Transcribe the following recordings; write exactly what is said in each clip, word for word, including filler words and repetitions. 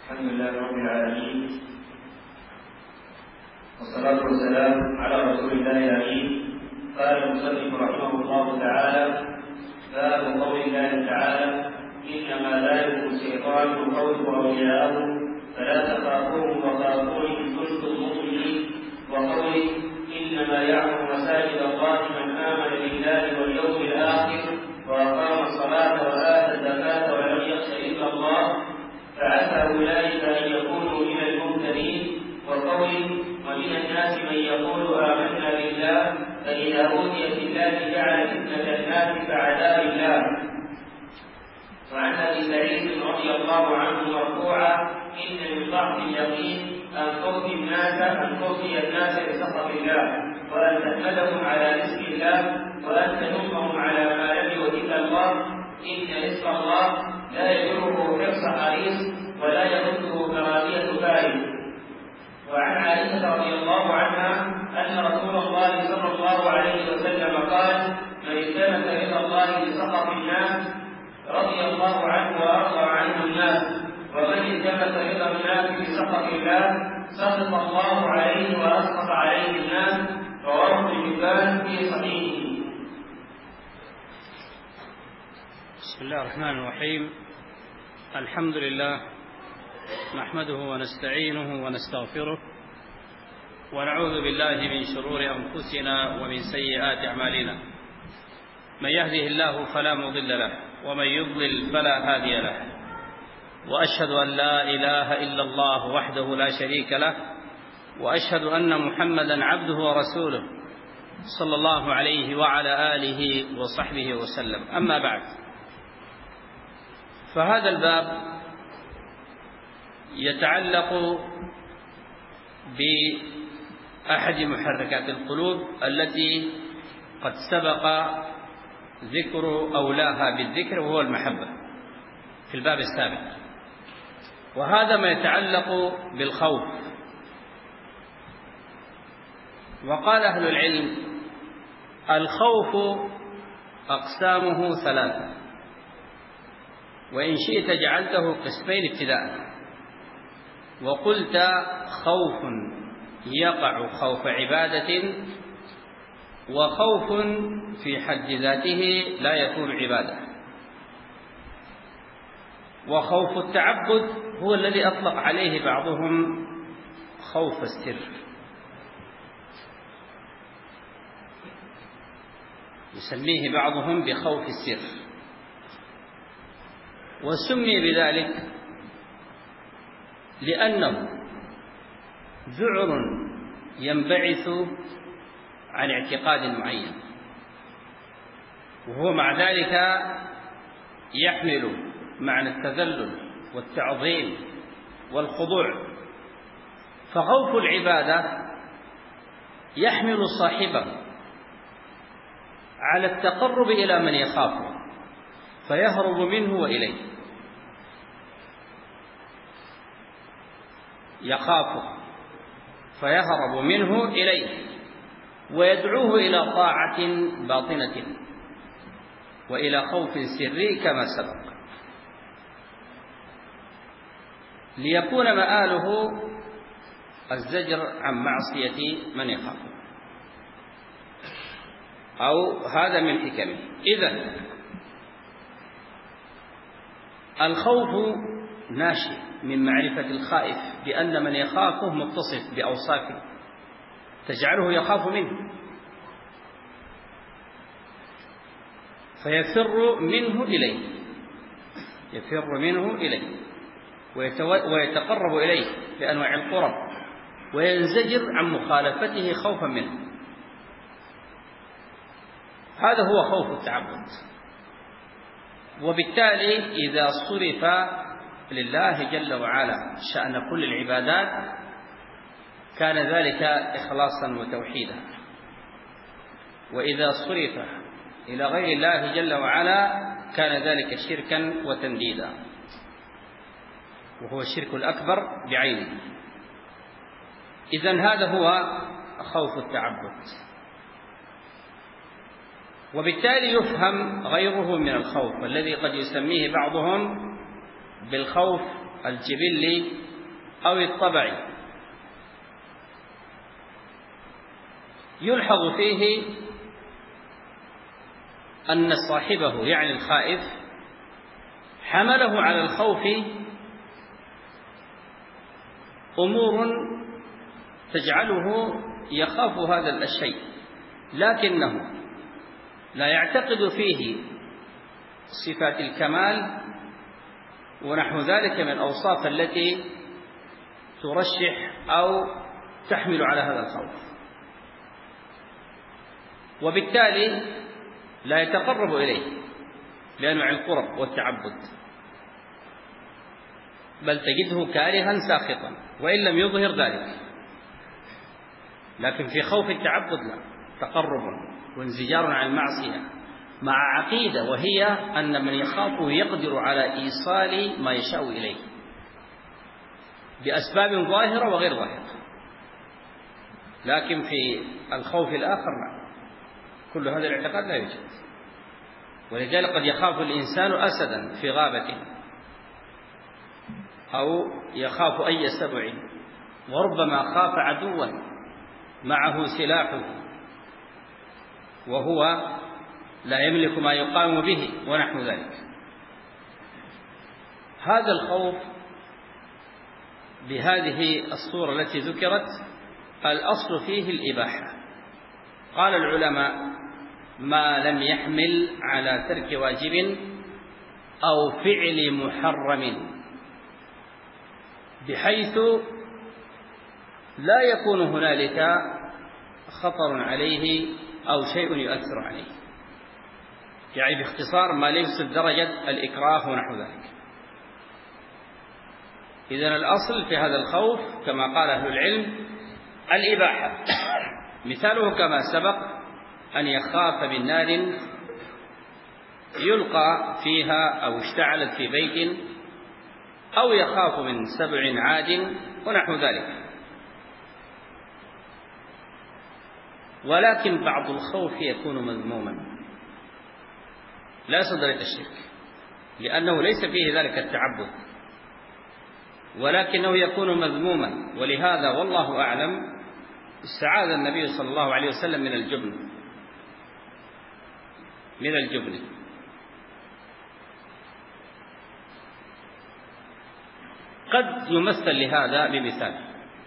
الحمد لله رب العالمين، والصلاة والسلام على رسول الله الأمين. قال المصنف رحمه الله تعالى: باب قول الله تعالى: إنما ذلكم الشيطان يخوف أولياءه فلا تخافوهم وخافون إن كنتم مؤمنين. وقوله: إنما يعمر مساجد الله من آمن بالله واليوم الآخر وأقام الصلاة وآتى الزكاة ولم يخش إلا الله فعسى أولئك أن يكونوا من المهتدين. وقوله: ومن الناس من يقول آمنا بالله فإذا أوتي في الله جعل فتنة الناس كعذاب الله. وعن أبي سعيد رضي الله عنه مرفوعا: إن من ضعف اليقين أن توفي الناس أن توفي الناس بسخط الله، وأن تحمدهم على رزق الله، وأن تلومهم على ما لم يؤتك الله. إن رزق الله لا يجره حرص حريص ولا يرده كراهية بارد. وعن عائشة رضي الله عنها أن رسول الله صلى الله عليه وسلم قال: من التمس رضا الله بسخط الناس رضي الله عنه وأرضى عنه الناس، ومن التمس رضا الناس بسخط الله سخط الله عليه وأسخط عليه الناس. رواه ابن حبان في صحيحه. بسم الله الرحمن الرحيم. الحمد لله نحمده ونستعينه ونستغفره، ونعوذ بالله من شرور أنفسنا ومن سيئات أعمالنا. من يهده الله فلا مضل له، ومن يضلل فلا هادي له. وأشهد أن لا إله إلا الله وحده لا شريك له، وأشهد أن محمدا عبده ورسوله صلى الله عليه وعلى آله وصحبه وسلم. أما بعد، فهذا الباب يتعلق بأحد محركات القلوب التي قد سبق ذكر أولاها بالذكر، وهو المحبة في الباب السابق. وهذا ما يتعلق بالخوف. وقال أهل العلم: الخوف أقسامه ثلاثة، وإن شئت جعلته قسمين ابتداء، وقلت خوف يقع خوف عبادة، وخوف في حد ذاته لا يكون عبادة. وخوف التعبد هو الذي أطلق عليه بعضهم خوف السر، يسميه بعضهم بخوف السر، وسمي بذلك لأنه ذعر ينبعث عن اعتقاد معين، وهو مع ذلك يحمل معنى التذلل والتعظيم والخضوع. فخوف العبادة يحمل صاحبه على التقرب إلى من يخافه فيهرب منه وإليه، يخافه فيهرب منه إليه، ويدعوه إلى طاعة باطنة وإلى خوف سري كما سبق، ليكون مآله الزجر عن معصية من يخافه، أو هذا من حكمه. إذن الخوف ناشئ من معرفة الخائف بأن من يخافه متصف بأوصاف تجعله يخاف منه، فيفر منه إليه يفر منه إليه ويتقرب إليه بأنواع القرب، وينزجر عن مخالفته خوفا منه. هذا هو خوف التعبد. وبالتالي إذا صرف لله جل وعلا شأن كل العبادات كان ذلك إخلاصا وتوحيدا، وإذا صرف إلى غير الله جل وعلا كان ذلك شركا وتنديدا، وهو الشرك الأكبر بعينه. إذن هذا هو خوف التعبد. وبالتالي يفهم غيره من الخوف الذي قد يسميه بعضهم بالخوف الجبلي أو الطبعي يلحظ فيه أن صاحبه يعني الخائف حمله على الخوف أمور تجعله يخاف هذا الشيء، لكنه لا يعتقد فيه صفات الكمال ونحو ذلك من الأوصاف التي ترشح أو تحمل على هذا الخوف، وبالتالي لا يتقرب إليه بأنواع القرب والتعبد، بل تجده كارها ساخطا وإن لم يظهر ذلك. لكن في خوف التعبد لا، تقرب وانزجار عن المعصية مع عقيدة، وهي أن من يخافه يقدر على إيصال ما يشاء إليه بأسباب ظاهرة وغير ظاهرة. لكن في الخوف الآخر لا، كل هذا الاعتقاد لا يوجد. ولذلك قد يخاف الإنسان أسدا في غابة، أو يخاف أي سبع، وربما خاف عدوا معه سلاحه وهو لا يملك ما يقام به ونحو ذلك. هذا الخوف بهذه الصورة التي ذكرت الأصل فيه الإباحة. قال العلماء: ما لم يحمل على ترك واجب أو فعل محرم، بحيث لا يكون هنالك خطر عليه أو شيء يؤثر عليه، يعني باختصار ما ليس درجة الإكراه ونحو ذلك. إذن الأصل في هذا الخوف كما قال أهل العلم الإباحة. مثاله كما سبق أن يخاف من نار يلقى فيها أو اشتعلت في بيت، أو يخاف من سبع عاد ونحو ذلك. ولكن بعض الخوف يكون مذموما لا صدر الشرك، لأنه ليس فيه ذلك التعبد، ولكنه يكون مذموما. ولهذا والله أعلم استعاذ النبي صلى الله عليه وسلم من الجبن من الجبن قد يمثل لهذا بمثال.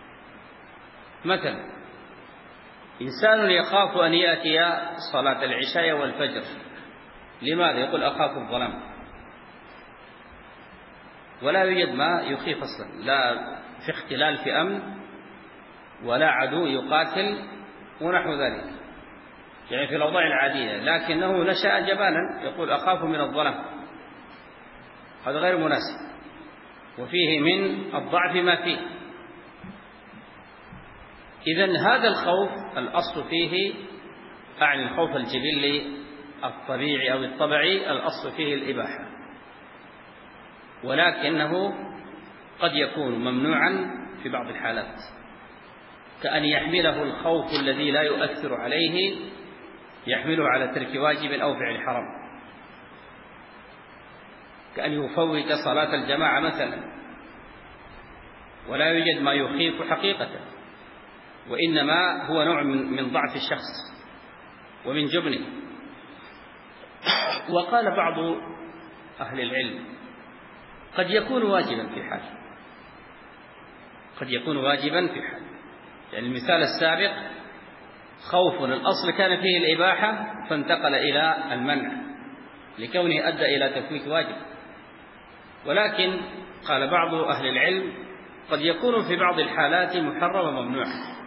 مثلا إنسان يخاف أن يأتي صلاة العشاء والفجر، لماذا؟ يقول: أخاف الظلام، ولا يوجد ما يخيف أصلا، لا في اختلال في أمن ولا عدو يقاتل ونحو ذلك، يعني في الأوضاع العادية، لكنه نشأ جبانا يقول: أخاف من الظلام. هذا غير مناسب، وفيه من الضعف ما فيه. إذن هذا الخوف الأصل فيه، أعني الخوف الجبلي الطبيعي أو الطبعي، الأصل فيه الإباحة، ولكنه قد يكون ممنوعا في بعض الحالات، كأن يحمله الخوف الذي لا يؤثر عليه يحمله على ترك واجب أو فعل حرام، كأن يفوت صلاة الجماعة مثلا ولا يوجد ما يخيف حقيقة، وإنما هو نوع من ضعف الشخص ومن جبنه. وقال بعض أهل العلم: قد يكون واجبا في حال، قد يكون واجبا في حال. يعني المثال السابق خوف الأصل كان فيه الإباحة فانتقل إلى المنع لكونه أدى إلى تفويت واجب. ولكن قال بعض أهل العلم: قد يكون في بعض الحالات محرم وممنوع،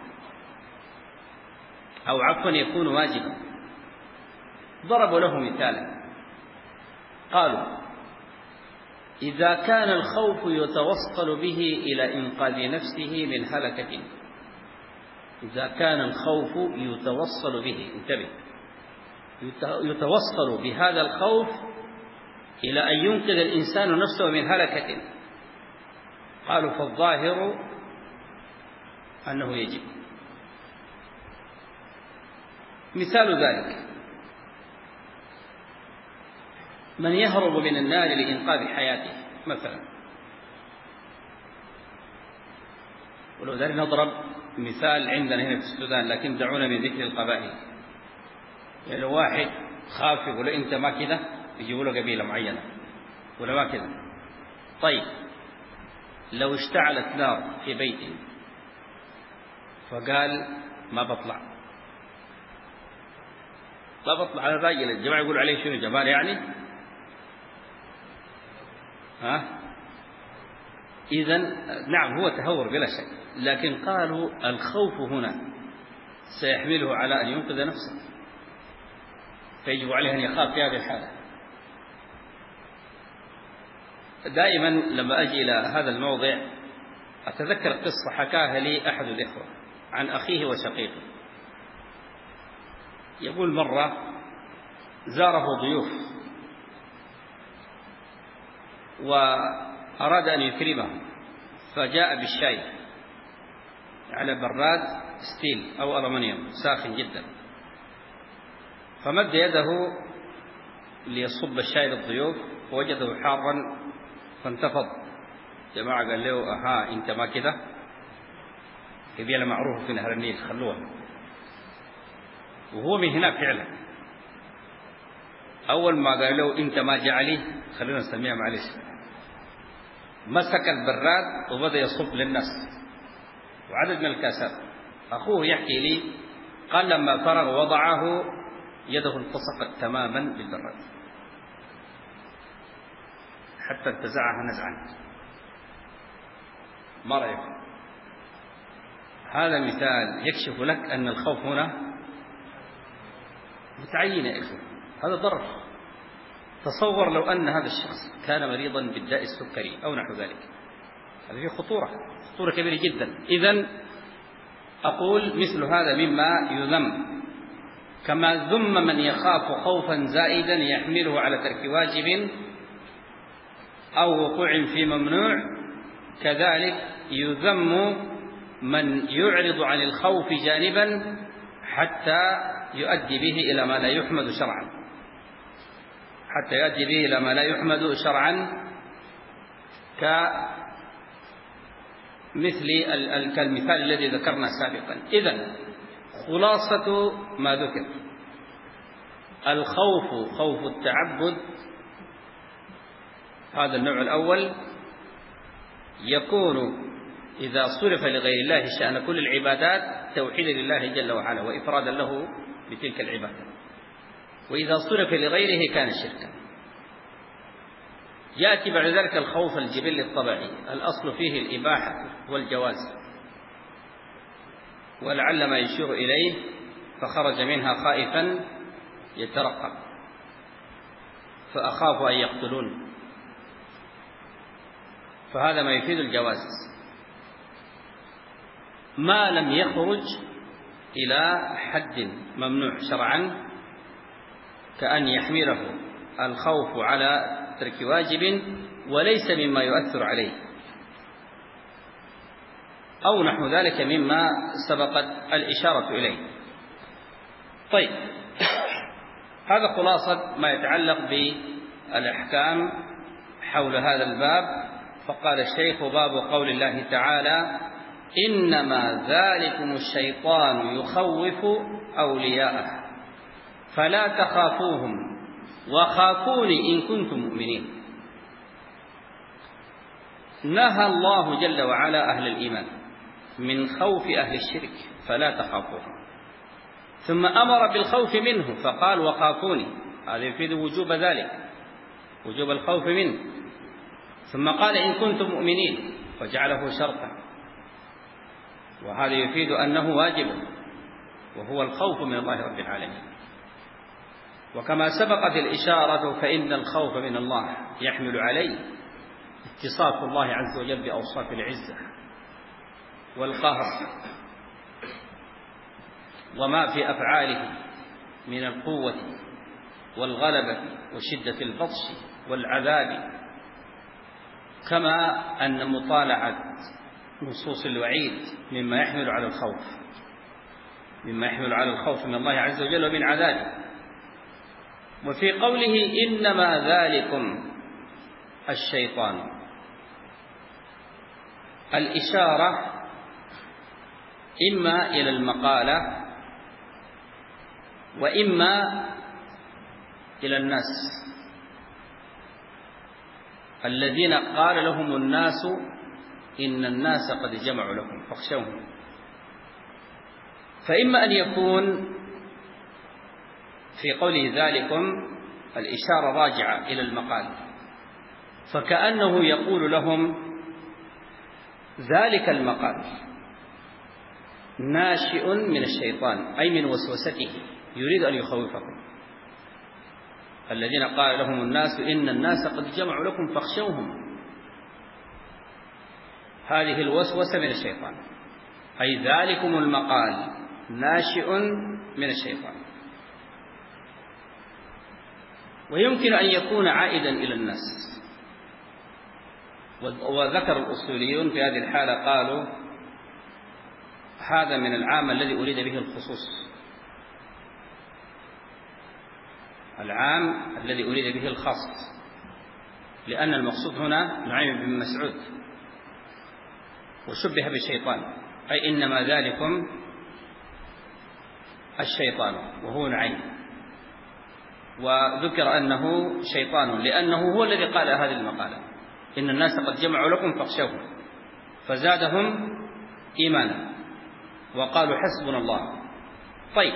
أو عفوا يكون واجبا. ضربوا له مثالا، قالوا: إذا كان الخوف يتوصل به إلى إنقاذ نفسه من هلكة، إذا كان الخوف يتوصل به، انتبه، يتوصل بهذا الخوف إلى أن ينقذ الإنسان نفسه من هلكة، قالوا فالظاهر أنه يجب. مثال ذلك: من يهرب من النار لإنقاذ حياته مثلا، ولذلك نضرب مثال عندنا هنا في السودان، لكن دعونا من ذكر القبائل. يعني واحد خاف يقول أنت ما كذا، يجيبوا له قبيلة معينة ولا ما كذا. طيب لو اشتعلت نار في بيت فقال ما بطلع ما بطلع على الراجل، الجماعة يقولوا عليه شنو، جبار يعني؟ ها؟ إذن نعم هو تهور بلا شك، لكن قالوا الخوف هنا سيحمله على أن ينقذ نفسه، فيجب عليه أن يخاف في هذه الحالة. دائما لما أجي إلى هذا الموضع أتذكر قصة حكاها لي أحد الإخوة عن أخيه وشقيقه. يقول مرة زاره ضيوف وأراد أن يكرمهم، فجاء بالشاي على براد ستيل أو ألمنيوم ساخن جدا، فمد يده ليصب الشاي للضيوف فوجده حارا فانتفض. جماعة قال له أها أنت ما كذا، قبيلة معروفة في نهر النيل خلوها. وهو من هناك فعلا. أول ما قال له أنت ما جعلي، خلونا نسميها معلش، مسك البراد وبدأ يصب للناس وعدد من الكاسات. أخوه يحكي لي قال لما فرغ وضعه يده التصقت تماما بالبراد حتى انتزعها نزعا. ما رأيك؟ هذا مثال يكشف لك أن الخوف هنا متعين يا إخوة، هذا ضرر. تصور لو أن هذا الشخص كان مريضا بالداء السكري أو نحو ذلك، هذا فيه خطورة خطورة كبيرة جدا. إذن أقول مثل هذا مما يذم، كما ذم من يخاف خوفا زائدا يحمله على ترك واجب أو وقوع في ممنوع، كذلك يذم من يعرض عن الخوف جانبا حتى يؤدي به إلى ما لا يحمد شرعا حتى يؤدي به إلى ما لا يحمد شرعا كمثل كالمثال الذي ذكرنا سابقا. إذن خلاصة ما ذكر، الخوف خوف التعبد، هذا النوع الأول، يكون إذا صرف لغير الله شأن كل العبادات توحيدا لله جل وعلا وإفرادا له بتلك العبادة، وإذا صرف لغيره كان شركا. يأتي بعد ذلك الخوف الجبلي الطبيعي، الأصل فيه الإباحة والجواز، ولعل ما يشير إليه فخرج منها خائفا يترقب فأخاف أن يقتلون، فهذا ما يفيد الجواز ما لم يخرج إلى حد ممنوع شرعا، كأن يحمله الخوف على ترك واجب وليس مما يؤثر عليه أو نحو ذلك مما سبقت الإشارة إليه. طيب هذا خلاصة ما يتعلق بالأحكام حول هذا الباب. فقال الشيخ: باب قول الله تعالى: إنما ذلكم الشيطان يخوف أولياءه فلا تخافوهم وخافوني إن كنتم مؤمنين. نهى الله جل وعلا أهل الإيمان من خوف أهل الشرك فلا تخافوهم، ثم أمر بالخوف منه فقال: وخافوني. هذا يفيد وجوب ذلك، وجوب الخوف منه. ثم قال: إن كنتم مؤمنين، وجعله شرطا، وهذا يفيد أنه واجب، وهو الخوف من الله رب العالمين. وكما سبقت الإشارة فإن الخوف من الله يحمل عليه اتصاف الله عز وجل بأوصاف العزة والقهر وما في أفعاله من القوة والغلبة وشدة البطش والعذاب، كما أن مطالعة نصوص الوعيد مما يحمل على الخوف مما يحمل على الخوف من الله عز وجل ومن عذابه. وفي قوله: إنما ذلكم الشيطان، الإشارة إما إلى المقالة وإما إلى الناس الذين قال لهم الناس إن الناس قد جمعوا لكم فاخشوهم. فإما أن يكون في قوله ذلكم الإشارة راجعة إلى المقال، فكأنه يقول لهم ذلك المقال ناشئ من الشيطان، أي من وسوسته، يريد أن يخوفكم. الذين قال لهم الناس إن الناس قد جمعوا لكم فاخشوهم، هذه الوسوسة من الشيطان، أي ذلكم المقال ناشئ من الشيطان. ويمكن أن يكون عائدا إلى الناس، وذكر الأصوليون في هذه الحالة قالوا هذا من العام الذي أريد به الخصوص، العام الذي أريد به الخاص، لأن المقصود هنا نعيم بن مسعود وشبه بالشيطان، أي إنما ذلكم الشيطان وهو نعيم، وذكر أنه شيطان لأنه هو الذي قال هذه المقالة إن الناس قد جمعوا لكم فاخشوهم، فزادهم إيمانا وقالوا حسبنا الله. طيب،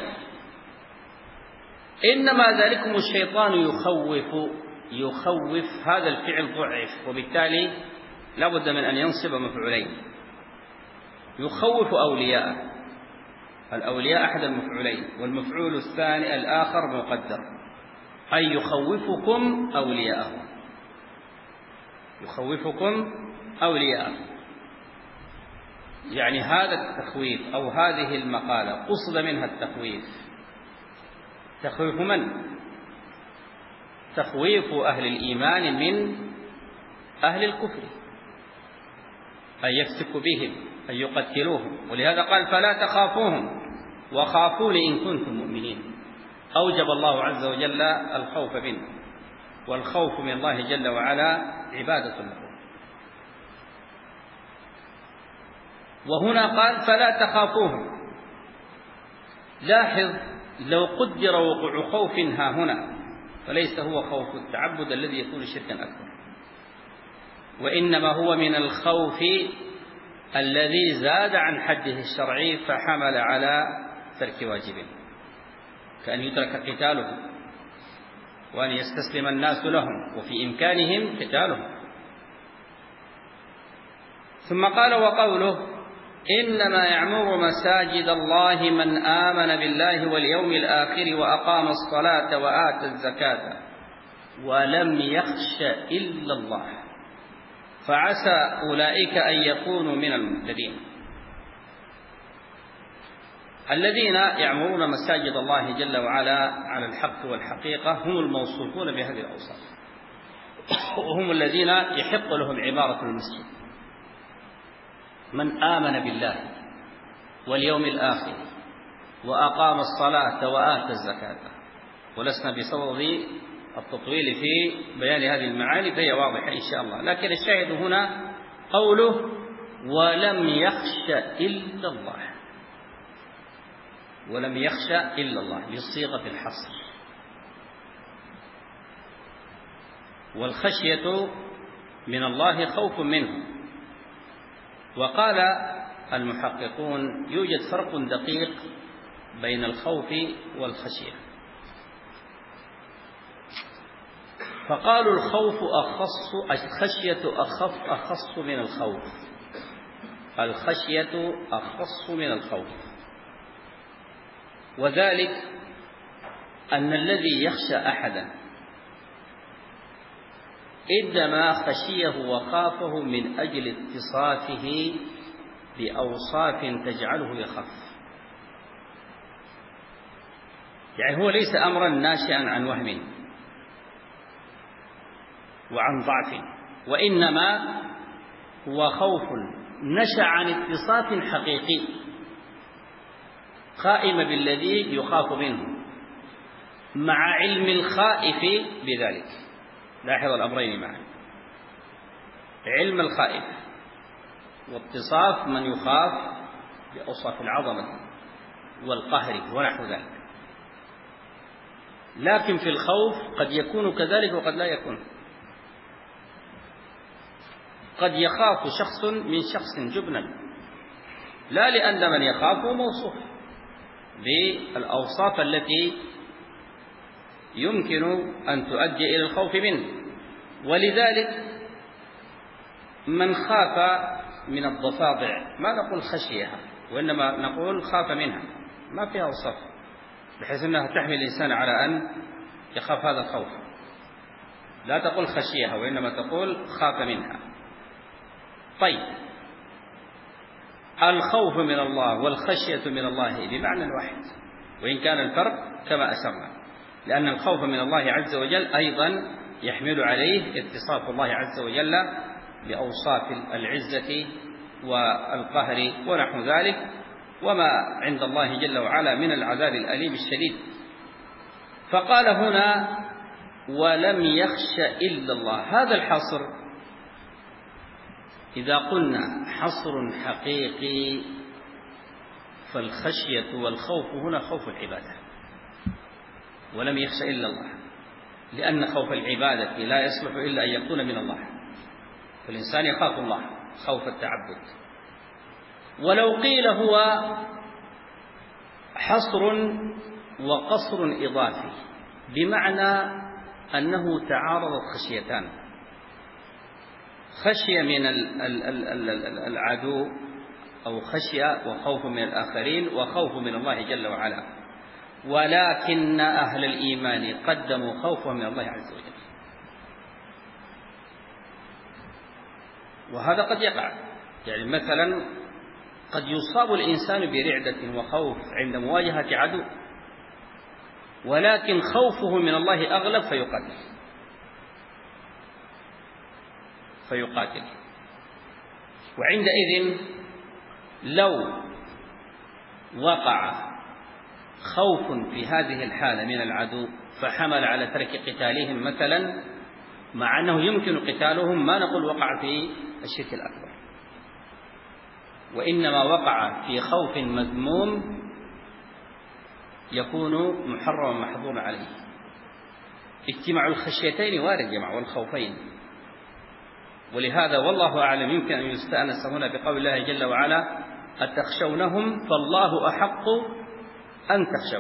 إنما ذلكم الشيطان يخوف يخوف هذا الفعل ضعف، وبالتالي لا بد من أن ينصب مفعولين. يخوف أولياءه، الأولياء أحد المفعولين، والمفعول الثاني الآخر مقدر، أي يخوفكم أولياءه، يخوفكم أولياءه، يعني هذا التخويف أو هذه المقالة قصد منها التخويف. تخويف من؟ تخويف أهل الإيمان من أهل الكفر، أن يفتك بهم، أن يقتلوهم. ولهذا قال فلا تخافوهم وخافوني إن كنتم مؤمنين. أوجب الله عز وجل الخوف منه، والخوف من الله جل وعلا عبادة له. وهنا قال فلا تخافوهم. لاحظ لو قدر وقوع خوف ها هنا فليس هو خوف التعبد الذي يكون شركا أكبر، وإنما هو من الخوف الذي زاد عن حده الشرعي فحمل على ترك واجبه، كأن يترك قتالهم وأن يستسلم الناس لهم وفي إمكانهم قتالهم. ثم قال وقوله إنما يعمر مساجد الله من آمن بالله واليوم الآخر وأقام الصلاة وآتى الزكاة ولم يخش إلا الله فعسى أولئك أن يكونوا من المهتدين. الذين يعمرون مساجد الله جل وعلا على الحق والحقيقة هم الموصوفون بهذه الأوصاف، وهم الذين يحق لهم عمارة المسجد. من آمن بالله واليوم الآخر وأقام الصلاة وآتى الزكاة. ولسنا بصدد التطويل في بيان هذه المعاني فهي واضحة إن شاء الله، لكن الشاهد هنا قوله ولم يخش إلا الله، ولم يخش إلا الله بصيغة الحصر. والخشية من الله خوف منه. وقال المحققون يوجد فرق دقيق بين الخوف والخشية، فقالوا الخوف أخص، الخشية أخف أخص من الخوف، الخشية أخص من الخوف، وذلك أن الذي يخشى أحدا إنما خشيه وخافه من أجل اتصافه بأوصاف تجعله يخاف، يعني هو ليس أمرا ناشئا عن وهم وعن ضعف، وإنما هو خوف نشأ عن اتصاف حقيقي قائم بالذي يخاف منه مع علم الخائف بذلك. لاحظ الأمرين معا، علم الخائف واتصاف من يخاف بأوصاف العظمة والقهر ونحو ذلك. لكن في الخوف قد يكون كذلك وقد لا يكون. قد يخاف شخص من شخص جبنا، لا لأن من يخافه موصوف بالأوصاف التي يمكن أن تؤدي إلى الخوف منه. ولذلك من خاف من الضفادع ما نقول خشيها، وإنما نقول خاف منها، ما فيها وصف بحيث أنها تحمل الإنسان على أن يخاف هذا الخوف. لا تقول خشيها وإنما تقول خاف منها. طيب، الخوف من الله والخشية من الله بمعنى واحد، وإن كان الفرق كما أسرنا، لأن الخوف من الله عز وجل أيضا يحمل عليه اتصاف الله عز وجل بأوصاف العزة والقهر ونحو ذلك، وما عند الله جل وعلا من العذاب الأليم الشديد. فقال هنا ولم يخش إلا الله. هذا الحصر إذا قلنا حصر حقيقي فالخشية والخوف هنا خوف العبادة، ولم يخش إلا الله، لأن خوف العبادة لا يصلح إلا أن يكون من الله، فالإنسان يخاف الله خوف التعبد. ولو قيل هو حصر وقصر إضافي بمعنى أنه تعارض خشيتان، خشية من العدو أو خشية وخوف من الآخرين وخوف من الله جل وعلا، ولكن أهل الإيمان قدموا خوفهم من الله عز وجل. وهذا قد يقع، يعني مثلا قد يصاب الإنسان برعدة وخوف عند مواجهة عدو، ولكن خوفه من الله أغلب فيقاتل فيقاتل وعندئذ لو وقع خوف في هذه الحالة من العدو فحمل على ترك قتالهم مثلا، مع أنه يمكن قتالهم، ما نقول وقع في الشرك الأكبر، وإنما وقع في خوف مذموم يكون محرما محظورا عليه. اجتماع الخشيتين وارد جمع والخوفين، ولهذا والله أعلم يمكن أن يستأنس هنا بقول الله جل وعلا أتخشونهم فالله أحق أن تخشوا،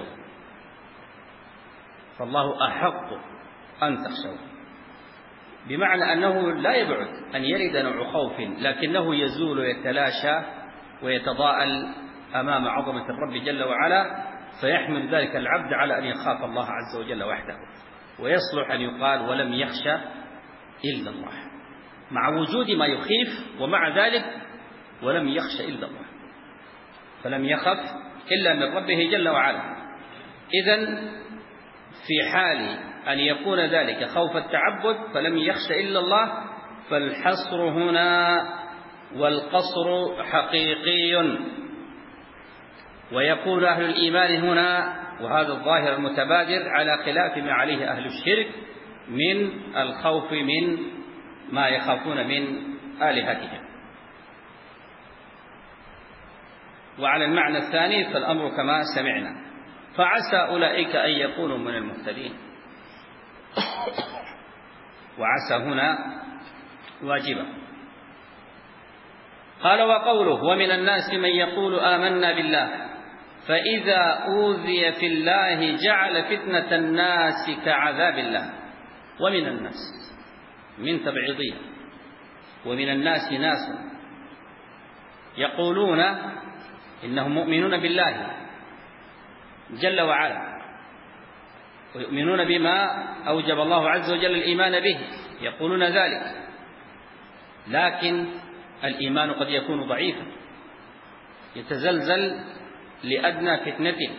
فالله أحق أن تخشوا، بمعنى أنه لا يبعد أن يرد نوع خوف لكنه يزول ويتلاشى ويتضاءل أمام عظمة الرب جل وعلا، فيحمل ذلك العبد على أن يخاف الله عز وجل وحده، ويصلح أن يقال ولم يخشى إلا الله، مع وجود ما يخيف، ومع ذلك ولم يخشى إلا الله، فلم يخف إلا من ربه جل وعلا. إذن في حال أن يكون ذلك خوف التعبد فلم يخش إلا الله، فالحصر هنا والقصر حقيقي. ويقول أهل الإيمان هنا، وهذا الظاهر المتبادر، على خلاف ما عليه أهل الشرك من الخوف من ما يخافون من آلهتهم. وعلى المعنى الثاني فالأمر كما سمعنا، فعسى أولئك أن يكونوا من المهتدين. وعسى هنا واجبة. قال وقوله ومن الناس من يقول آمنا بالله فإذا أوذي في الله جعل فتنة الناس كعذاب الله. ومن الناس من تبعيضية، ومن الناس ناس يقولون إنهم مؤمنون بالله جل وعلا ويؤمنون بما أوجب الله عز وجل الإيمان به، يقولون ذلك، لكن الإيمان قد يكون ضعيفا يتزلزل لأدنى فتنة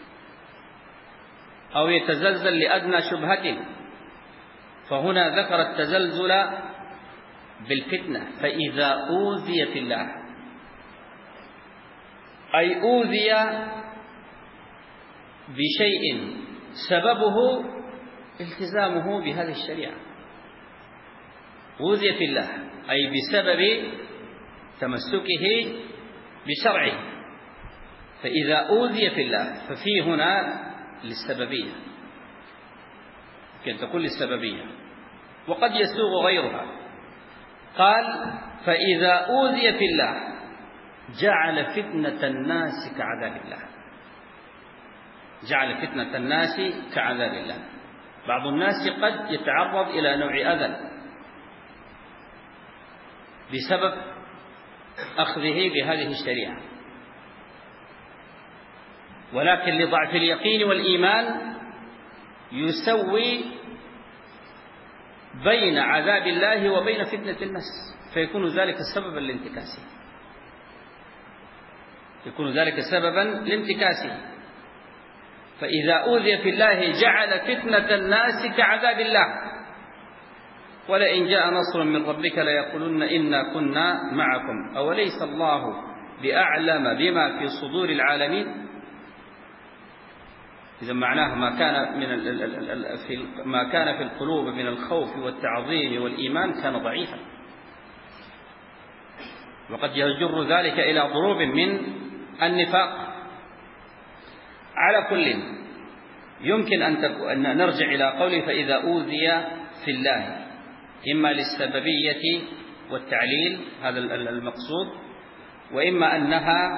أو يتزلزل لأدنى شبهة، فهنا ذكر التزلزل بالفتنة. فإذا أوذي في الله أي أوذي بشيء سببه التزامه بهذه الشريعة، أوذي في الله أي بسبب تمسكه بشرعه فإذا أوذي في الله، ففي هنا للسببية، يمكن تكون للسببية وقد يسوغ غيرها. قال فإذا أوذي في الله جعل فتنة الناس كعذاب الله، جعل فتنة الناس كعذاب الله. بعض الناس قد يتعرض إلى نوع أذى بسبب أخذه بهذه الشريعة، ولكن لضعف اليقين والإيمان يسوي بين عذاب الله وبين فتنة الناس، فيكون ذلك سببا لانتكاسه، يكون ذلك سببا لانتكاسه. فإذا أوذي في الله جعل فتنة الناس كعذاب الله، ولئن جاء نصر من ربك ليقولن إنا كنا معكم أوليس الله بأعلم بما في صدور العالمين. إذا معناه ما كان من في ما كان في القلوب من الخوف والتعظيم والإيمان كان ضعيفا، وقد يجر ذلك إلى ضروب من النفاق. على كل يمكن أن نرجع إلى قوله فإذا أوذي في الله، إما للسببية والتعليل هذا المقصود، وإما أنها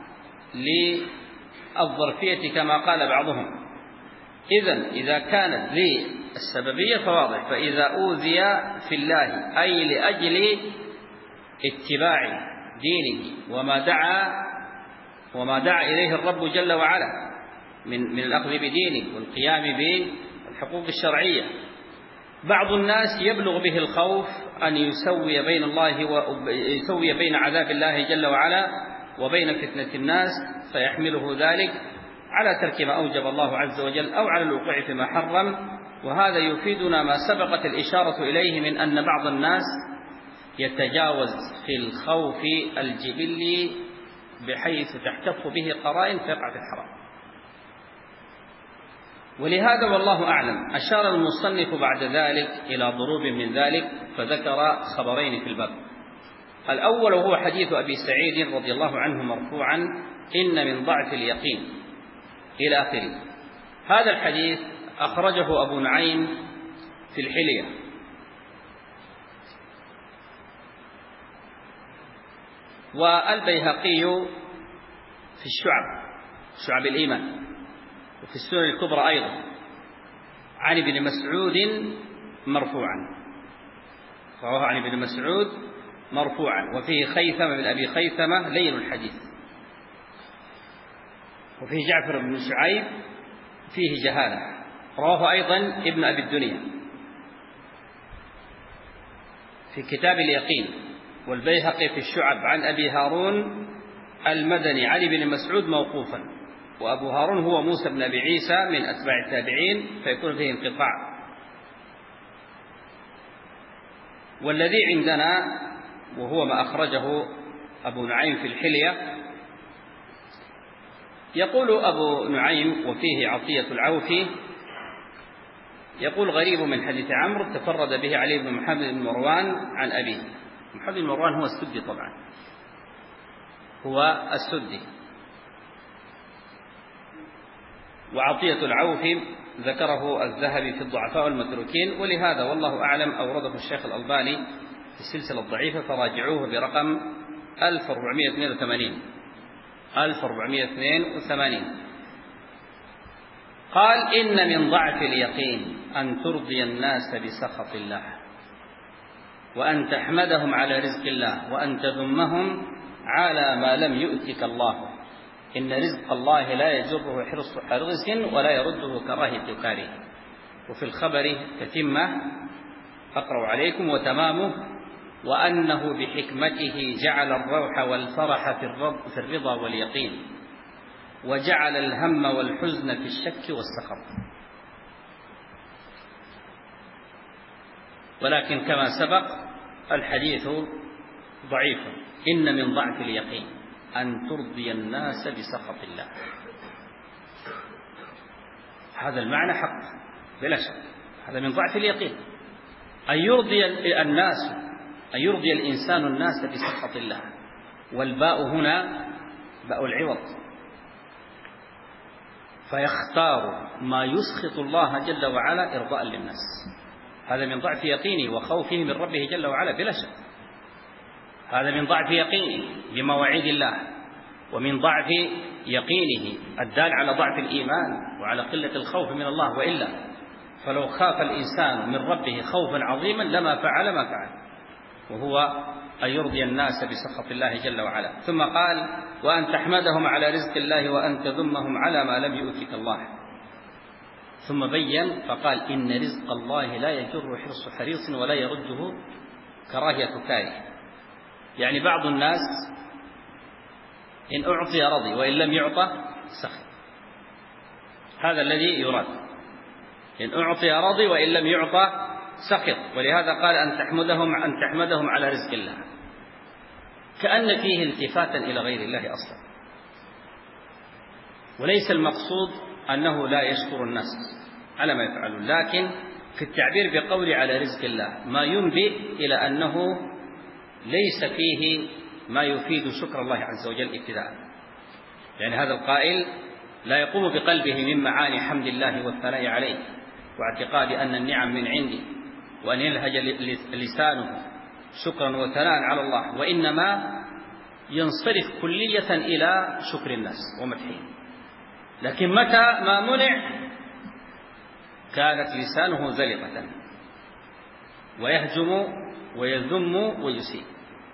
للظرفية كما قال بعضهم. إذن إذا كانت للسببية فواضح، فإذا أوذي في الله أي لأجل اتباع دينه وما دعا وما دعا إليه الرب جل وعلا من من الأخذ بدينه والقيام بالحقوق الشرعية. بعض الناس يبلغ به الخوف أن يسوي بين الله ويسوي بين عذاب الله جل وعلا وبين فتنة الناس، فيحمله ذلك على ترك ما أوجب الله عز وجل أو على الوقوع فيما حرم. وهذا يفيدنا ما سبقت الإشارة إليه من أن بعض الناس يتجاوز في الخوف الجبلي بحيث تحتف به قرائن فيقع في الحرام. ولهذا والله أعلم أشار المصنف بعد ذلك إلى ضروب من ذلك، فذكر خبرين في الباب. الأول هو حديث أبي سعيد رضي الله عنه مرفوعا إن من ضعف اليقين إلى آخره. هذا الحديث أخرجه أبو نعيم في الحلية، والبيهقي في الشعب شعب الإيمان، وفي السنن الكبرى أيضا عن ابن مسعود مرفوعا، رواه عن ابن مسعود مرفوعا، وفيه خيثمة بن أبي خيثمة لين الحديث، وفيه جعفر بن شعيب فيه جهالة، رواه أيضا ابن أبي الدنيا في كتاب اليقين، والبيهقي في الشعب عن أبي هارون المدني عن ابن مسعود موقوفا، وأبو هارون هو موسى بن أبي عيسى من أتباع التابعين، فيكون فيه انقطاع. والذي عندنا وهو ما أخرجه أبو نعيم في الحلية، يقول أبو نعيم وفيه عطية العوفي، يقول غريب من حديث عمرو تفرد به علي بن محمد بن مروان عن أبيه. محمد بن مروان هو السدي، طبعا هو السدي. وعطية العوفي ذكره الذهبي في الضعفاء والمتروكين، ولهذا والله أعلم أورده الشيخ الألباني في السلسلة الضعيفة، فراجعوه برقم ألف وأربعمائة واثنين وثمانين ألف وأربعمائة واثنين وثمانين. قال إن من ضعف اليقين أن ترضي الناس بسخط الله، وأن تحمدهم على رزق الله، وأن تذمهم على ما لم يؤتك الله. إن رزق الله لا يجره حرص حرص ولا يرده كراهية كاره. وفي الخبر تتمة أقرأ عليكم وتمامه، وأنه بحكمته جعل الروح والفرح في الرضا واليقين، وجعل الهم والحزن في الشك والسخط. ولكن كما سبق الحديث ضعيف. إن من ضعف اليقين أن ترضي الناس بسخط الله. هذا المعنى حق بلا شك، هذا من ضعف اليقين، أن يرضي الناس أن يرضي الإنسان الناس بسخط الله. والباء هنا باء العوض، فيختار ما يسخط الله جل وعلا إرضاء للناس. هذا من ضعف يقينه وخوفه من ربه جل وعلا بلا شك. هذا من ضعف يقينه بمواعيد الله، ومن ضعف يقينه الدال على ضعف الإيمان وعلى قلة الخوف من الله. وإلا فلو خاف الإنسان من ربه خوفا عظيما لما فعل ما فعل، وهو أن يرضي الناس بسخط الله جل وعلا. ثم قال: وأن تحمدهم على رزق الله وأن تذمهم على ما لم يؤتك الله. ثم بين فقال: إن رزق الله لا يجر حرص حريص ولا يرده كراهية كاره. يعني بعض الناس إن أعطي رضي وإن لم يعطى سخط، هذا الذي يراد. إن أعطي رضي وإن لم يعطى سخط. ولهذا قال: أن تحمدهم أن تحمدهم على رزق الله، كأن فيه التفاتا إلى غير الله أصلا. وليس المقصود أنه لا يشكر الناس على ما يفعلون، لكن في التعبير بقول على رزق الله ما ينبئ إلى أنه ليس فيه ما يفيد شكر الله عز وجل ابتداء. يعني هذا القائل لا يقوم بقلبه من معاني حمد الله والثناء عليه واعتقاد أن النعم من عندي، وأن يلهج لسانه شكرا وثناء على الله، وإنما ينصرف كلية إلى شكر الناس ومدحهم. لكن متى ما منع كانت لسانه زلقة ويهجم ويذم ويسيء،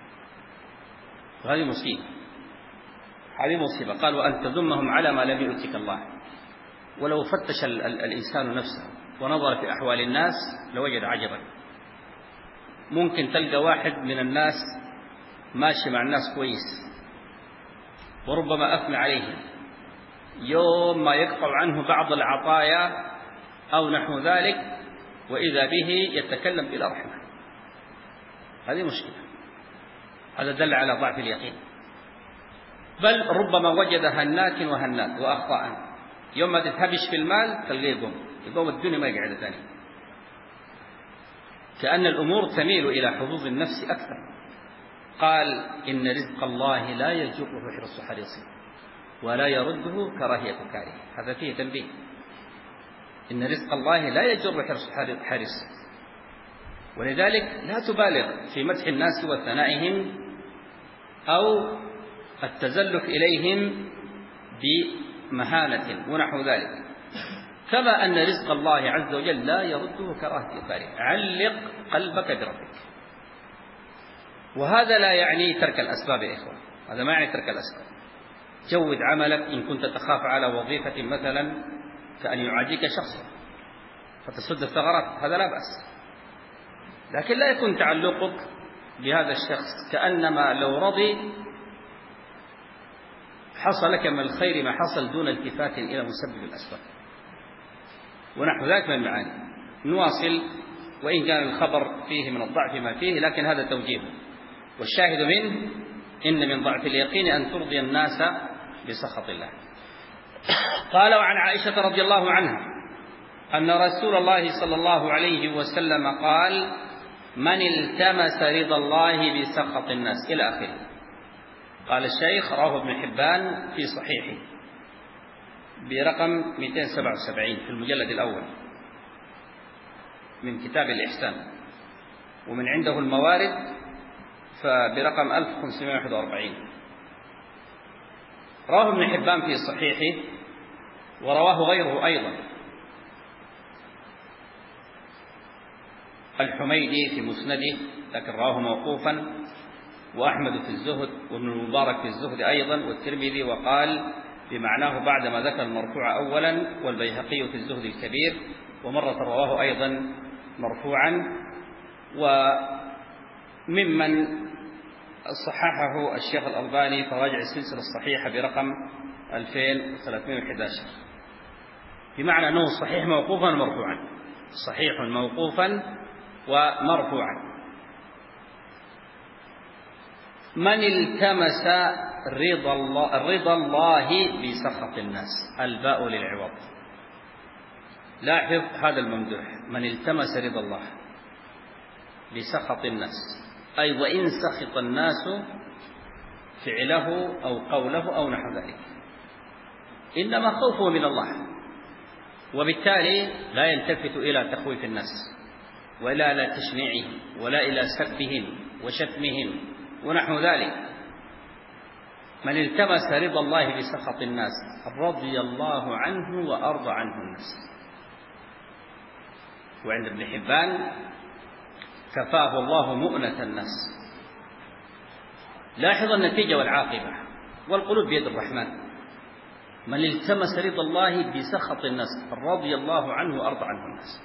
وهذه مصيبة. هذه مصيبة. قال: وأن تذمهم على ما لم يؤتك الله. ولو فتش الإنسان نفسه ونظر في أحوال الناس لوجد عجبا. ممكن تلقى واحد من الناس ماشي مع الناس كويس وربما أثنى عليهم، يوم ما يقطع عنه بعض العطايا أو نحو ذلك وإذا به يتكلم إلى رحمة. هذه مشكلة. هذا دل على ضعف اليقين. بل ربما وجد هنات وهنات وأخطاء، يوم ما تتهبش في المال تلقيه يقوم يقوم الدنيا ما يقعد ثاني، كأن الأمور تميل إلى حظوظ النفس أكثر. قال: إن رزق الله لا يجره حرص حريص ولا يرده كراهية كاره. هذا فيه تنبيه. إن رزق الله لا يجر حرص حريص، ولذلك لا تبالغ في مدح الناس وثنائهم أو التزلف إليهم بمهانة ونحو ذلك. كما أن رزق الله عز وجل لا يرده كراهية كاره. علق قلبك بربك. وهذا لا يعني ترك الأسباب يا إخوان، هذا ما يعني ترك الأسباب. جود عملك إن كنت تخاف على وظيفة مثلا كأن يعاديك شخص فتسد الثغرات، هذا لا بأس، لكن لا يكون تعلقك بهذا الشخص كأنما لو رضي حصل لك من الخير ما حصل دون التفات إلى مسبب الأسباب ونحو ذلك من المعاني. نواصل، وإن كان الخبر فيه من الضعف ما فيه، لكن هذا توجيه. والشاهد منه إن من ضعف اليقين أن ترضي الناس بسخط الله. قال: وعن عائشة رضي الله عنها أن رسول الله صلى الله عليه وسلم قال: من التمس رضا الله بسخط الناس، إلى آخره. قال الشيخ: رواه ابن حبان في صحيحه برقم مئتين وسبعة وسبعين في المجلد الأول من كتاب الإحسان، ومن عنده الموارد فبرقم ألف وخمسمائة وواحد وأربعين. رواه ابن حبان في صحيحه، ورواه غيره أيضا، الحميدي في مسنده لكن رواه موقوفا، وأحمد في الزهد، وابن المبارك في الزهد أيضا، والترمذي وقال بمعناه بعدما ذكر المرفوع أولا، والبيهقي في الزهد الكبير، ومرة رواه أيضا مرفوعا. وممن صححه الشيخ الألباني فراجع السلسلة الصحيحة برقم ألفين وثلاثمائة وأحد عشر، بمعنى أنه صحيح موقوفا ومرفوعا، صحيح موقوفا ومرفوعا. من التمس رضا الله, رضا الله بسخط الناس، الباء للعوض. لاحظ هذا الممدوح: من التمس رضا الله بسخط الناس، أي وإن سخط الناس فعله أو قوله أو نحو ذلك، إنما خوفه من الله. وبالتالي لا يلتفت إلى تخويف الناس ولا إلى تشنيعهم ولا إلى سبهم وشتمهم ونحو ذلك. من التمس رضا الله بسخط الناس رضي الله عنه وأرضى عنه الناس. وعند ابن حبان كفاه الله مؤنة الناس. لاحظ النتيجة والعاقبة، والقلوب بيد الرحمن. من التمس رضا الله بسخط الناس رضي الله عنه وأرضى عنه الناس.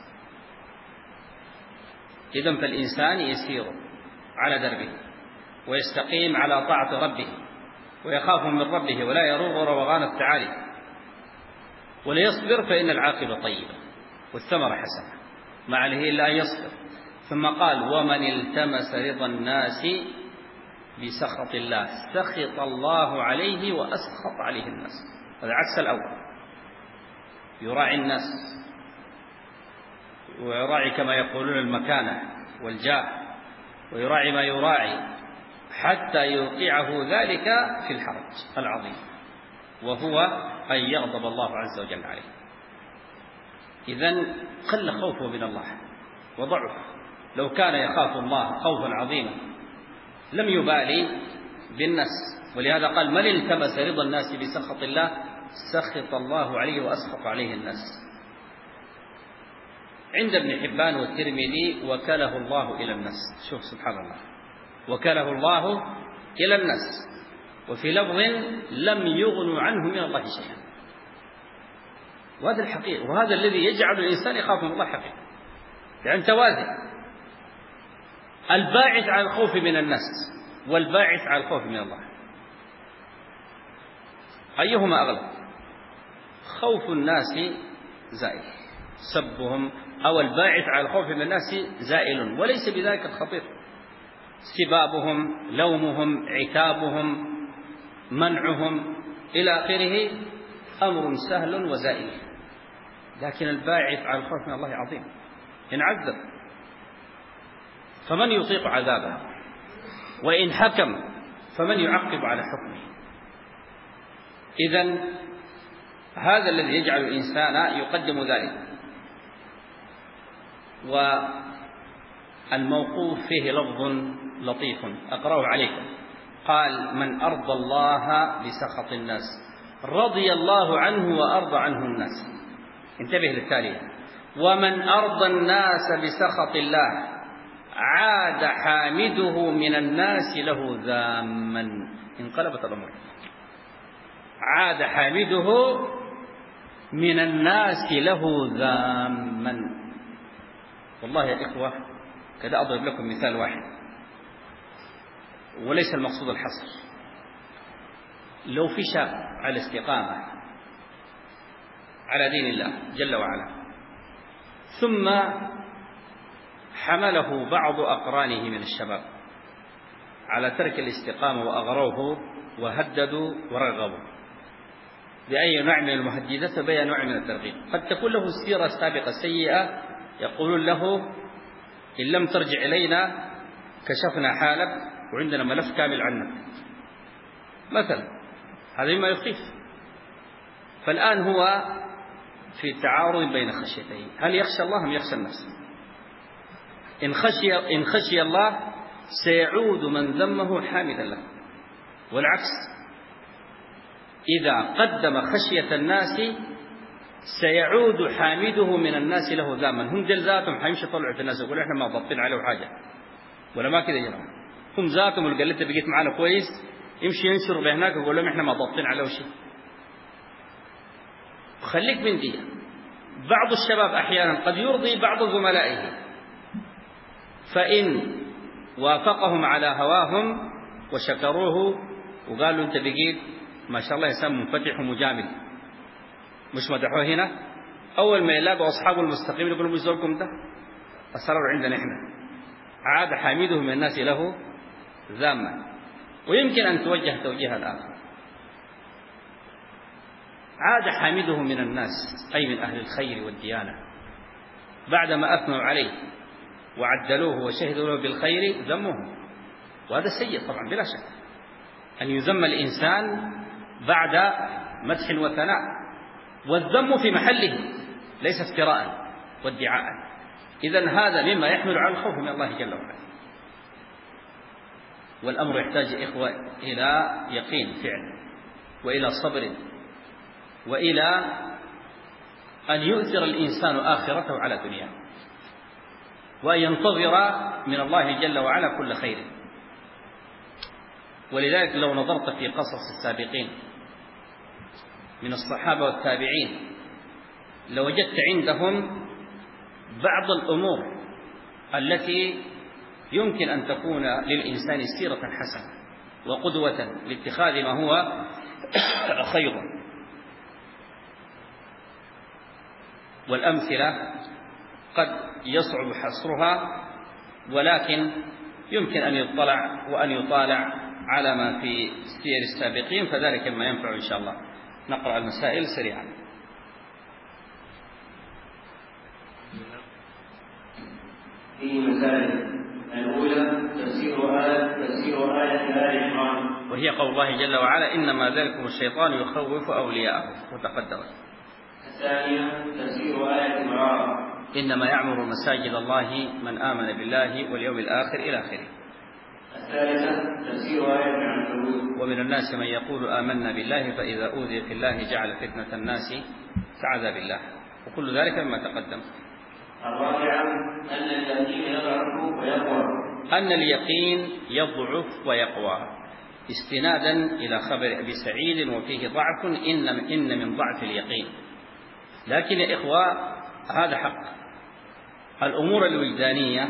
إذن فالإنسان يسير على دربه ويستقيم على طاعة ربه ويخاف من ربه ولا يروغ روغان التعالي، وليصبر فإن العاقبة طيبة والثمرة حسنة، ما عليه إلا أن يصبر. ثم قال ومن التمس رضا الناس بسخط الله سخط الله عليه وأسخط عليه الناس. هذا عكس الأول. يراعي الناس ويراعي كما يقولون المكانة والجاه، ويراعي ما يراعي حتى يوقعه ذلك في الحرج العظيم، وهو أن يغضب الله عز وجل عليه. إذن قل خوفه من الله وضعف. لو كان يخاف الله خوفا عظيما لم يبالي بالناس. ولهذا قال من التمس رضا الناس بسخط الله سخط الله عليه وأسخط عليه الناس. عند ابن حبان والترمذي وكله الله إلى الناس. شوف سبحان الله، وكله الله إلى الناس. وفي لفظ لم يغنوا عنه من الله شيئا. وهذا الحقيقة، وهذا الذي يجعل الإنسان يخاف من الله حقيقة، يعني توازن الباعث عن الخوف من الناس والباعث عن الخوف من الله، أيهما أغلب؟ خوف الناس زائل، سبهم أو الباعث عن الخوف من الناس زائل، وليس بذلك الخطير. سبابهم، لومهم، عتابهم، منعهم إلى آخره أمر سهل وزائل، لكن الباعث عن الخوف من الله عظيم. إن عذب فمن يطيق عذابه، وإن حكم فمن يعقب على حكمه. إذن هذا الذي يجعل الإنسان يقدم ذلك. والموقوف فيه لفظ لطيف أقرأه عليكم. قال من أرضى الله بسخط الناس رضي الله عنه وأرضى عنه الناس. انتبه للتالي: ومن أرضى الناس بسخط الله عاد حامده من الناس له ذاما. انقلبت الأمور. عاد حامده من الناس له ذاما. والله يا إخوة كذا أضرب لكم مثال واحد وليس المقصود الحصر. لو في شاب على استقامة على دين الله جل وعلا ثم حمله بعض أقرانه من الشباب على ترك الاستقامة وأغروه وهددوا ورغبوا بأي نوع من المهددات وبأي نوع من الترغيب، قد تكون له سيرة سابقة سيئة يقولون له إن لم ترجع إلينا كشفنا حالك وعندنا ملف كامل عنك مثلا. هذا ما يخيف. فالآن هو في تعارض بين خشيتين: هل يخشى الله أم يخشى النفس؟ إن خشي, إن خشي الله سيعود من ذمه حامدا له، والعكس إذا قدم خشية الناس سيعود حامده من الناس له ذاما. هم دل ذاتهم حيمشي طلعوا في الناس يقولوا إحنا ما ضبطين عليه حاجة ولا ما كذا يا جماعة. هم ذاتهم اللي قال أنت بقيت معنا كويس يمشي ينشر بهناك ويقول لهم إحنا ما ضبطين عليه شيء. خليك من دي. بعض الشباب أحيانا قد يرضي بعض زملائه، فإن وافقهم على هواهم وشكروه وقالوا أنت بقيت ما شاء الله إنسان منفتح ومجامل، مش مدحوه هنا، أول ما يلاقوا أصحابه المستقيم يقولوا مش زوركم ده أسرار عندنا إحنا. عاد حامده من الناس له ذاما. ويمكن أن توجه توجيه الآخر: عاد حامده من الناس أي من أهل الخير والديانة بعدما أثنوا عليه وعدلوه وشهدوا له بالخير ذموه. وهذا سيء طبعا بلا شك أن يذم الإنسان بعد مدح وثناء، والذم في محله ليس افتراء وادعاء. إذن هذا مما يحمل على الخوف من الله جل وعلا. والأمر يحتاج إخوة إلى يقين فعل، وإلى صبر، وإلى أن يؤثر الإنسان آخرته على دنياه، وأن ينتظر من الله جل وعلا كل خير. ولذلك لو نظرت في قصص السابقين من الصحابة والتابعين لوجدت عندهم بعض الأمور التي يمكن أن تكون للإنسان سيرة حسنة وقدوة لاتخاذ ما هو خير. والأمثلة قد يصعب حصرها، ولكن يمكن أن يطلع وأن يطالع على ما في سير السابقين، فذلك ما ينفع إن شاء الله. نقرأ المسائل سريعا. في مسائل. الأولى تفسير آية تفسير آية آل عمران، وهي قول الله جل وعلا: إنما ذلكم الشيطان يخوف أولياءه، وتقدمت. الثانية تفسير آية براءة، إنما يعمر مساجد الله من آمن بالله واليوم الآخر إلى آخره. الثالثة تفسير آية العنكبوت، ومن الناس من يقول آمنا بالله فإذا أوذي في الله جعل فتنة الناس كعذاب الله، وكل ذلك مما تقدم. الرابعة أن اليقين يضعف ويقوى، أن اليقين يضعف ويقوى استنادا إلى خبر أبي سعيد وفيه ضعف، إن إن من ضعف اليقين. لكن يا إخوة هذا حق. الأمور الوجدانية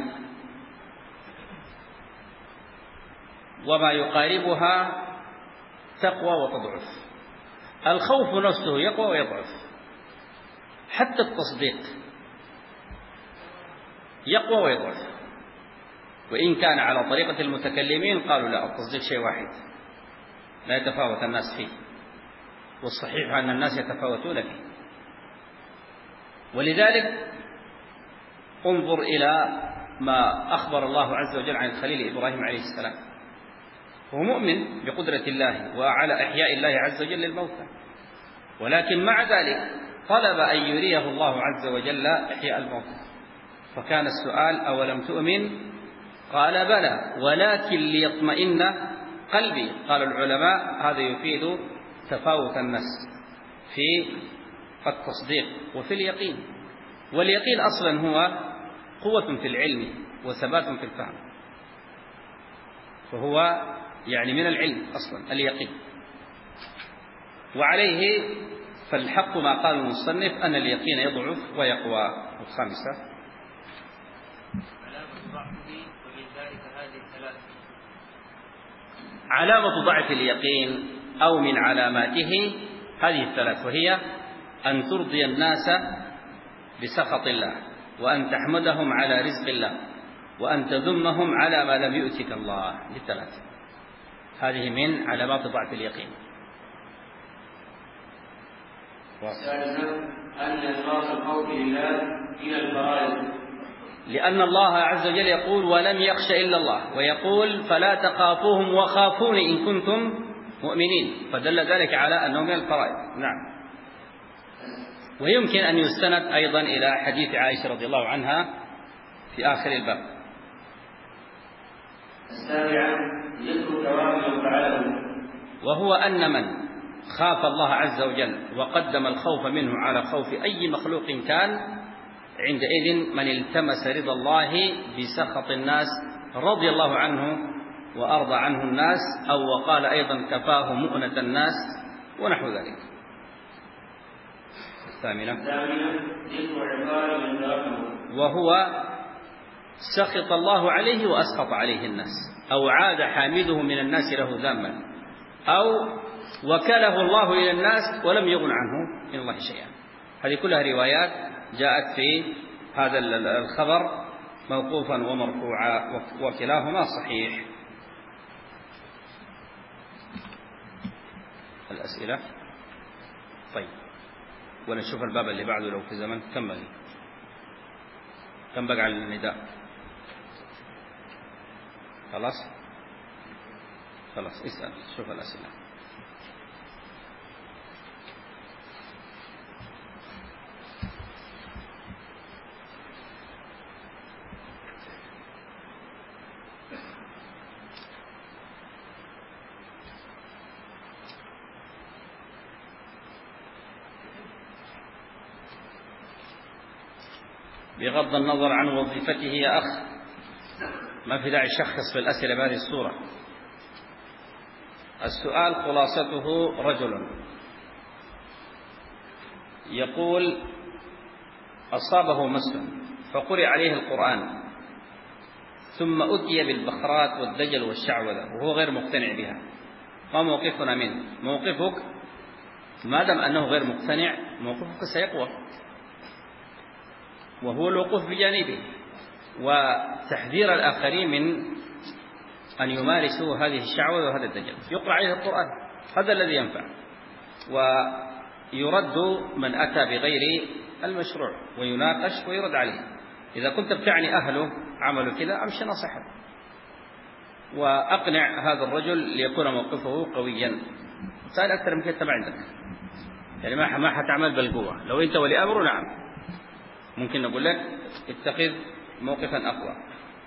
وما يقاربها تقوى وتضعف. الخوف نفسه يقوى ويضعف، حتى التصديق يقوى ويضعف، وإن كان على طريقة المتكلمين قالوا لا، التصديق شيء واحد لا يتفاوت الناس فيه، والصحيح أن الناس يتفاوتون فيه. ولذلك انظر إلى ما أخبر الله عز وجل عن الخليل إبراهيم عليه السلام، وهو مؤمن بقدرة الله وعلى إحياء الله عز وجل للموتى، ولكن مع ذلك طلب أن يريه الله عز وجل إحياء الموتى. فكان السؤال: أولم تؤمن؟ قال: بلى ولكن ليطمئن قلبي. قال العلماء هذا يفيد تفاوت الناس في التصديق وفي اليقين. واليقين أصلا هو قوة في العلم وثبات في الفهم، فهو يعني من العلم أصلا اليقين. وعليه فالحق ما قال المصنف أن اليقين يضعف ويقوى. الخامسة علامة ضعف اليقين أو من علاماته هذه الثلاث، وهي أن ترضي الناس بسخط الله، وأن تحمدهم على رزق الله، وأن تذمهم على ما لم يؤتك الله. بالثلاث هذه من علامات ضعف اليقين. الثالثة أن إخلاص الخوف لله من الفرائض، لأن الله عز وجل يقول: ولم يخش إلا الله، ويقول: فلا تخافوهم وخافوني إن كنتم مؤمنين، فدل ذلك على أنه من الفرائض. نعم. ويمكن أن يستند أيضا إلى حديث عائشة رضي الله عنها في آخر الباب. السابعة ذكر ثواب من فعله، وهو أن من خاف الله عز وجل وقدم الخوف منه على خوف أي مخلوق كان، عندئذ من التمس رضا الله بسخط الناس رضي الله عنه وأرضى عنه الناس، أو وقال أيضا كفاه مؤنة الناس ونحو ذلك. الثامنة ذكر عقاب من تركه، وهو سخط الله عليه وأسخط عليه الناس، أو عاد حامده من الناس له ذاما، أو وكله الله إلى الناس ولم يغن عنه من الله شيئا. هذه كلها روايات جاءت في هذا الخبر موقوفا ومرفوعا، وكلاهما صحيح. الأسئلة. طيب، ونشوف الباب اللي بعده لو في زمن. كم بقي كم بقى على النداء؟ خلاص خلاص اسأل، شوف الأسئلة. بغض النظر عن وظيفته يا أخ. ما في داعي شخص في الأسئلة بهذه الصورة. السؤال خلاصته: رجل يقول أصابه مس فقرئ عليه القرآن ثم أتي بالبخرات والدجل والشعوذة وهو غير مقتنع بها، ما موقفنا منه؟ موقفك ما دام أنه غير مقتنع موقفك سيقوى، وهو الوقوف بجانبه وتحذير الآخرين من أن يمارسوا هذه الشعوذة وهذا الدجل. يقرأ عليه القرآن، هذا الذي ينفع، ويرد من أتى بغير المشروع ويناقش ويرد عليه. إذا كنت بتعني أهله عملوا كذا أمشي نصحه وأقنع هذا الرجل ليكون موقفه قويا. سأل أكثر من كده ما عندك، يعني ما ما حتعمل بالقوة. لو أنت ولي أمره نعم ممكن نقول لك اتخذ موقفا أقوى.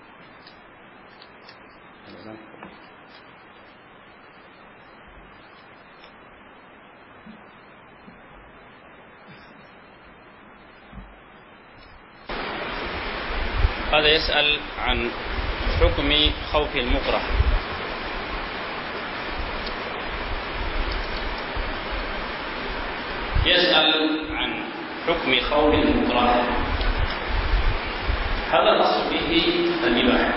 هذا يسأل عن حكم خوف المكره. يسأل عن حكم خوف المكره. هذا الأصل فيه الإباحة،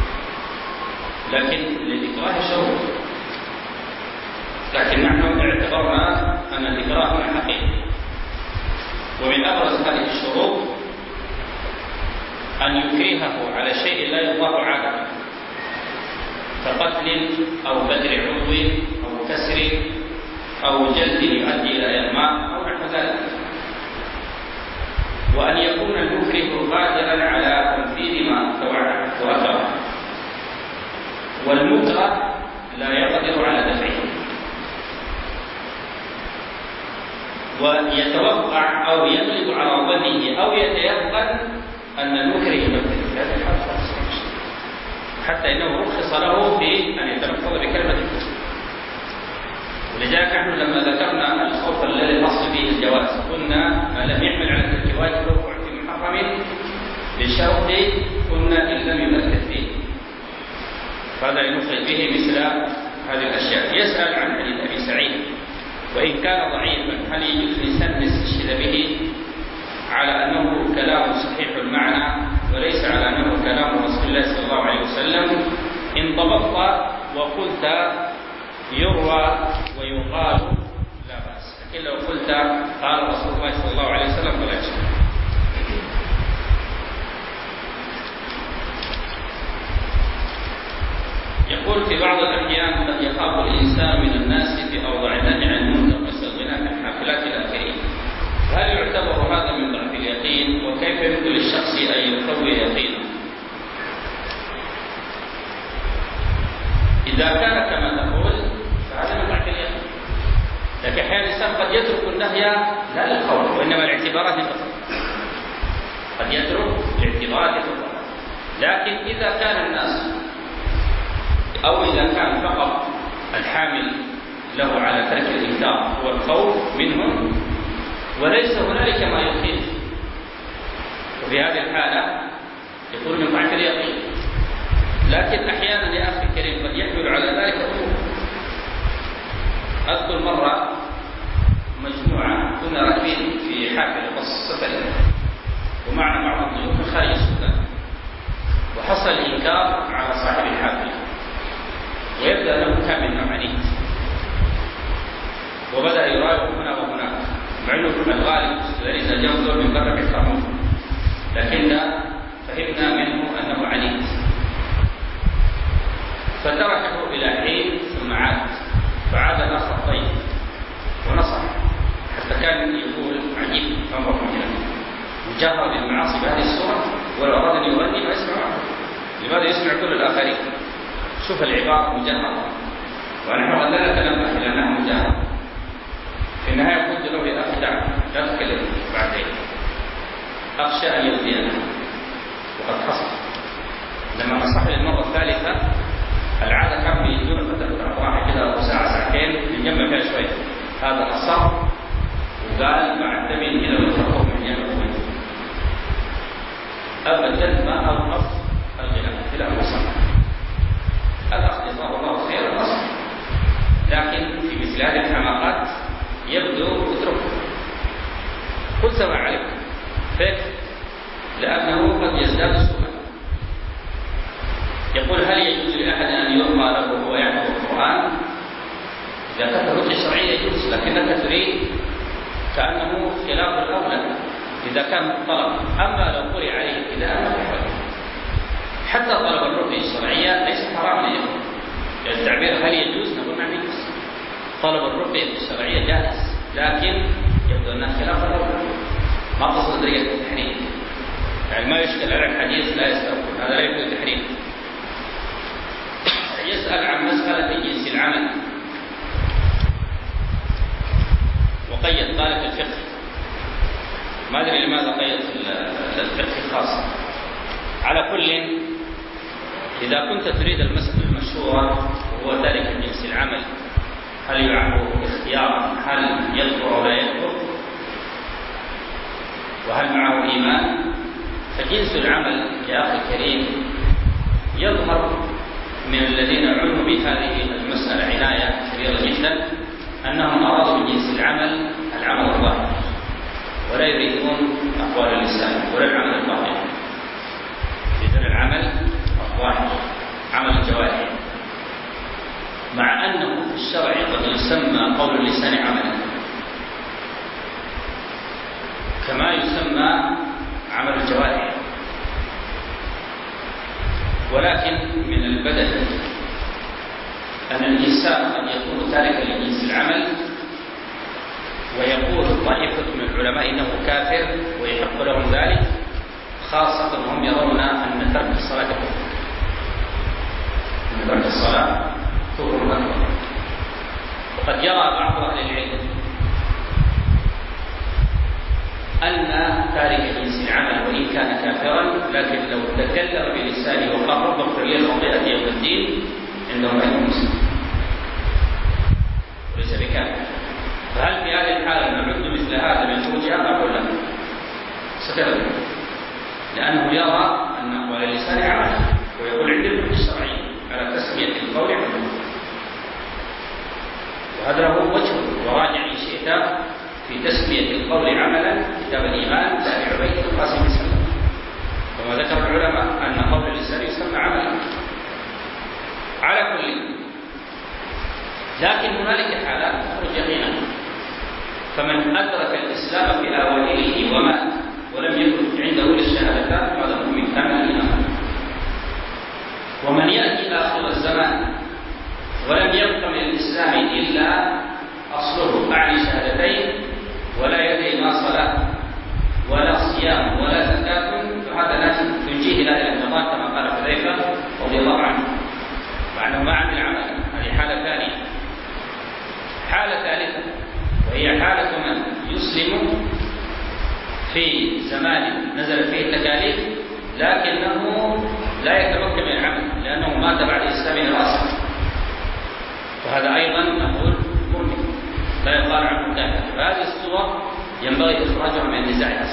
لكن للإكراه شروط، لكن نحن اعتبرنا أن الإكراه هنا حقيقي. ومن أبرز هذه الشروط أن يكرهه على شيء لا يطاق عادة، كقتل أو بدر عضو أو كسر أو جلد يؤدي إلى إغماء أو نحو ذلك، وأن يكون المكره قادرا على تنفيذ ما تواتر، والمكره لا يقدر على دفعه، ويتوقع أو يغلب على ظنه أو يتيقن أن المكره ينفذ في هذه الحالة، حتى إنه رخص له في أن يتلفظ بكلمة الكفر. ولذلك نحن لما ذكرنا الخوف الذي الأصل فيه الجواز قلنا ما لم يحمل على ترك واجب وقوع في محرم بشرط قلنا إن لم يؤثر فيه، فهذا ينخرج به مثل هذه الأشياء. يسأل عن حديث أبي سعيد وإن كان ضعيفا هل يجوز للإنسان يستشهد به على أنه كلام صحيح المعنى وليس على أنه كلام رسول الله صلى الله عليه وسلم؟ إن ضبطت وقلت يروى ويقال لا بأس، لكن لو قلت قال رسول الله صلى الله عليه وسلم فلا شيء. يقول في بعض الأحيان قد يخاف الإنسان من الناس في أوضاع نهي عن المنكر مثل الغنى كالحافلات الآخرين، هل يعتبر هذا من ضعف اليقين؟ وكيف يمكن للشخص أن يقوي يقينه؟ إذا كان كما تقول فهذا من ضعف اليقين، لكن أحيانا الإنسان قد يترك النهي لا للخوف وإنما لاعتبارات فقط، قد يترك لاعتبارات فقط. لكن إذا كان الناس أو إذا كان فقط الحامل له على ترك الإنكار هو الخوف منهم وليس هنالك ما يخيف، وفي هذه الحالة يكون من ضعف اليقين. لكن أحيانا يا أخي الكريم قد يحمل على ذلك أمور. أذكر مرة مجموعة كنا راكبين في حافلة بص سفر ومعنا بعض الضيوف من خارج السودان، وحصل إنكار على صاحب الحافلة ويبدأ له كان من نوعانيت، وبدأ يراوغ هنا وهناك، مع أنه في الغالب إذا جاء من برا بيحترمون، لكن فهمنا منه أنه عنيد، فتركه إلى حين ثم عاد، فعاد الآخر طيب ونصح، حتى كان يقول عجيب أمر مجرد مجرد المعاصي بهذه الصورة، ولو أراد أن يغني ما يسمع عنه، لماذا يسمع كل الآخرين؟ شوف العبارة مجرد، ونحن غلنا كلامنا إلى أنها مجرد. في النهاية قلت له يا أخي دع لا تتكلم بعدين، أخشى أن يؤذينا، وقد حصل. لما نصحني المرة الثالثة العادة كان بيدون فترة راحة كده أو ساعة ساعتين نجمع فيها شوية، هذا أصر وقال مع التمين كده ويتركوه من جانب. أبدا ما أوقف الغناء في الأمر الصنع. الأخذ جزاه الله خير الأصل، لكن في مثل هذه الحماقات يبدو اتركه، قل سواء عليك فيك، لأنه قد يزداد سوءا. يقول هل يجوز لأحد أن يرمى له وهو يحفظ القرآن؟ إذا كانت الرقية الشرعية يجوز، لكنك تريد كأنه خلاف الأولى إذا كان طلب. أما لو قرئ عليه ابتداء ما يحفظ. حتى طلب الرقية الشرعية ليس حراما يجوز. يعني التعبير هل يجوز نقول نعم يجوز. طلب الرقية الشرعية جائز، لكن يبدو أنها خلاف الأولى، ما قصد طريقة التحريم. يعني ما يشكل على الحديث لا يستوقف، هذا لا يكون تحريم. يسأل عن مسألة جنس العمل، وقيد قال في الفقه، ما أدري لماذا قيد في الفقه الخاص. على كل، إذا كنت تريد المسألة المشهورة وهو تارك جنس العمل هل يعرف اختيارا هل يكفر أو لا يكفر، وهل معه إيمان؟ فجنس العمل يا أخي الكريم يظهر من الذين عنوا بهذه المسألة عناية كبيرة جدا أنهم أرادوا من جنس العمل العمل الظاهر، ولا يريدون أقوال اللسان ولا العمل الباطن. يريدون العمل الظاهر، عمل الجوارح، مع أنه في الشرع قد يسمى قول اللسان عملا كما يسمى عمل الجوارح. ولكن من البدل أن الإنسان قد يكون تاركا لجنس العمل ويقول طائفة من العلماء إنه كافر ويحق لهم ذلك، خاصة هم يرون أن ترك الصلاة كفر، أن ترك الصلاة كفر أكبر. وقد يرى بعض أهل العلم أن تارك جنس العمل وإن كان كافرا لكن لو تكلم بلسانه وقال رب اغفر لي خطيئتي يوم الدين عندهم علم مسلم وليس بكافر. فهل في هذه الحالة نعد مثل هذا من خروجها؟ أقول لا، ستبدو، لأنه يرى أن أقوال اللسان عمل، ويقول عند الحكم الشرعي على تسمية القول عمل. وهذا له وجه، وراجع إن شئت في تسمية القول عملا كتاب الإيمان لأبي عبيد القاسم بن سلمة، وما ذكر العلماء أن قول اللسان يسمى عملا. على كل، لكن هنالك حالات تخرج يقينا. فمن أدرك الإسلام في أوائله ومات ولم يكن عنده للشهادتان هذا مؤمن كامل الإيمان. ومن يأتي آخر الزمان ولم يبق من الإسلام إلا أصله أعني شهادتين ولا يدري ما صلاة ولا صيام ولا زكاة، فهذا لا تنجيه لا إلى النظام كما قال حذيفة رضي الله عنه، مع أنه ما عمل عمل. هذه حالة ثانية. حالة ثالثة وهي حالة من يسلم في زمان نزل فيه التكاليف لكنه لا يتمكن من العمل لأنه مات بعد إسلام راسا، وهذا أيضا نقول مؤمن لا يقال عنه كافر. فهذه الصور ينبغي إخراجها من النزاعات.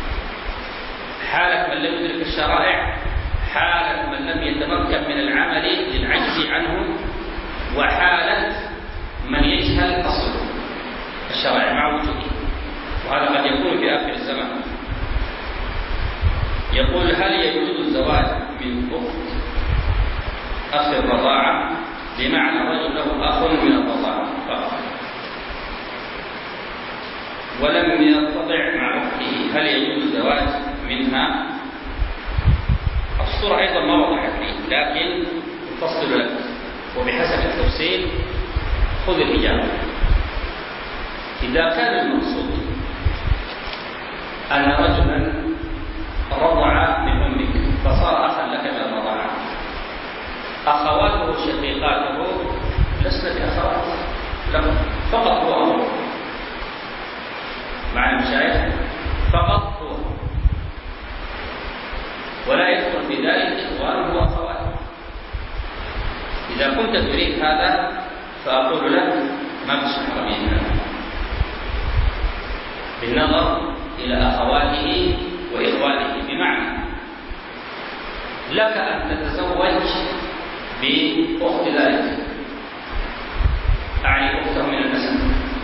حالة من لم يدرك الشرائع، حالة من لم يتمكن من العمل للعجز عنه، وحالة من يجهل أصل الشرائع مع وجوده، وهذا قد يكون في آخر الزمان. يقول هل يجوز الزواج من أخت أخ الرضاعة، بمعنى رجل له أخ من الرضاعة فقط ولم يستطع مع أخته، هل يجوز الزواج منها؟ الصورة أيضا ما وضحت لي، لكن أفصل لك وبحسب التفصيل خذ الإجابة. إذا كان المقصود أن رجلا رضع من أمك فصار أخا لك من الرضاعة، أخواته شقيقاته لسنا بأخوات له، فقط هو أمر مع المشايخ، فقط هو، ولا يدخل في ذلك إخوانه وأخواته. إذا كنت تريد هذا فأقول لك ما تشرح من هذا بالنظر إلى أخواته وإخوانه، بمعنى لك أن تتزوج بأخت ذلك، أعني أخته من النسب،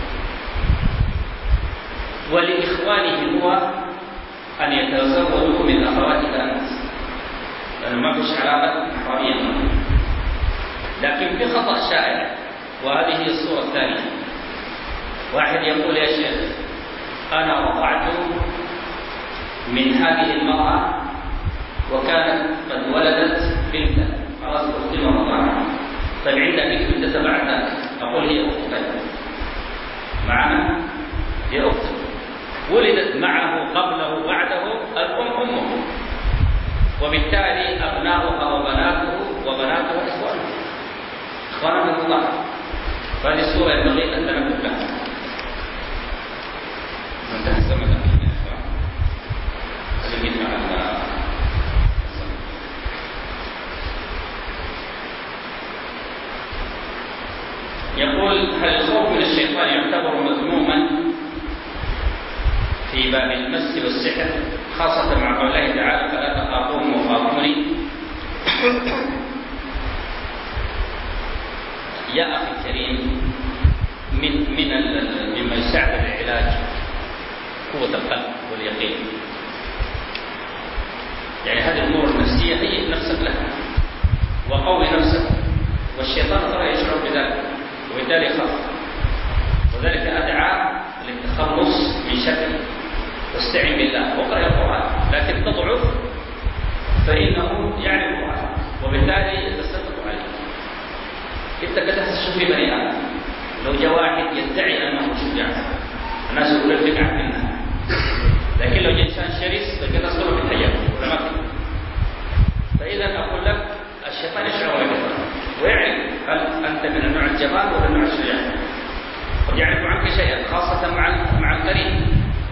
ولإخوانه هو أن يتزوجوا من أخواتك أنت، لأنه ما فيش علاقة محرمية منه. لكن في خطأ شائع، وهذه هي الصورة الثانية. واحد يقول يا شيخ أنا رضعت من هذه المرأة وكانت قد ولدت بنتا، خلاص أختي ورضعها، طيب عندك بنت تبع ذلك، أقول هي أختك معنا، هي أختك ولدت معه قبله بعده، الأم أمه، وبالتالي أبناؤها وبناته وبناته إخوانه إخوانه الله. فهذه الصورة ينبغي أن تنبه لها. انتهى الزمن يقول هل الخوف من الشيطان يعتبر مذموما في باب المس والسحر، خاصة مع قوله تعالى فلا تخافوهم وخافوني؟ يا أخي الكريم، من من مما يساعد العلاج قوة القلب واليقين. يعني هذه الأمور النفسية هي نفسك لها وقوي نفسك، والشيطان ترى يشعر بذلك وبالتالي يخاف، وذلك أدعى للتخلص من شر. واستعن بالله واقرأ القرآن، لكن تضعف فإنه يعرف القرآن وبالتالي يتصدق عليه. أنت قد تشوف في بني آدم لو جاء واحد يدعي أنه شجاع الناس يقول لك عنه منها، لكن لو جاء إنسان شرس فقد تصدق بالحياة ولا ما في. فإذا أقول لك الشيطان يشعر بك ويعرف هل أنت من النوع الجبان ولا النوع الشجاع، قد يعرف عنك شيئا خاصة مع مع القرين.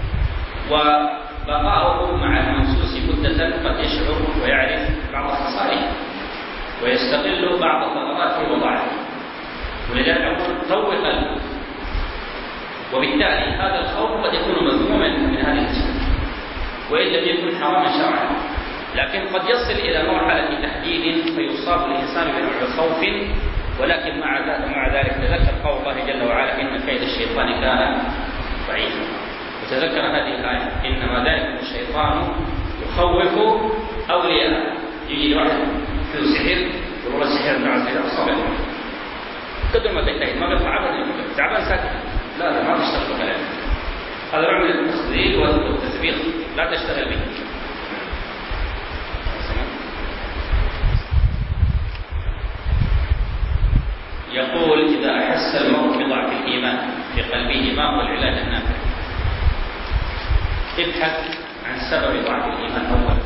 وبقاؤه مع المنصوص مدة قد يشعر ويعرف بعض خصائصه ويستقل بعض ثغراته وضعفه، ولذلك أقول قوي قلبه. وبالتالي هذا الخوف قد يكون مذموما من هذه الأشياء وإن لم يكن حراما شرعا، لكن قد يصل إلى مرحلة تحديد فيصاب الإنسان بنوع خوف. ولكن مع ذلك مع ذلك تذكر قول الله جل وعلا إن كيد الشيطان كان ضعيفا، وتذكر هذه الآية إنما ذلك الشيطان يخوف أولياءه. يجي واحد في سحر يقول السحر مع السحر الصبر قدر ما تجتهد ما بيطلع ابدا، تعبان ساكت، لا لا ما تشتغل كلام، هذا نوع من التخذيل والتثبيط لا تشتغل به. يقول إذا أحس المرء بضعف الإيمان في قلبه ما هو العلاج النافع؟ ابحث عن سبب ضعف الإيمان أولا.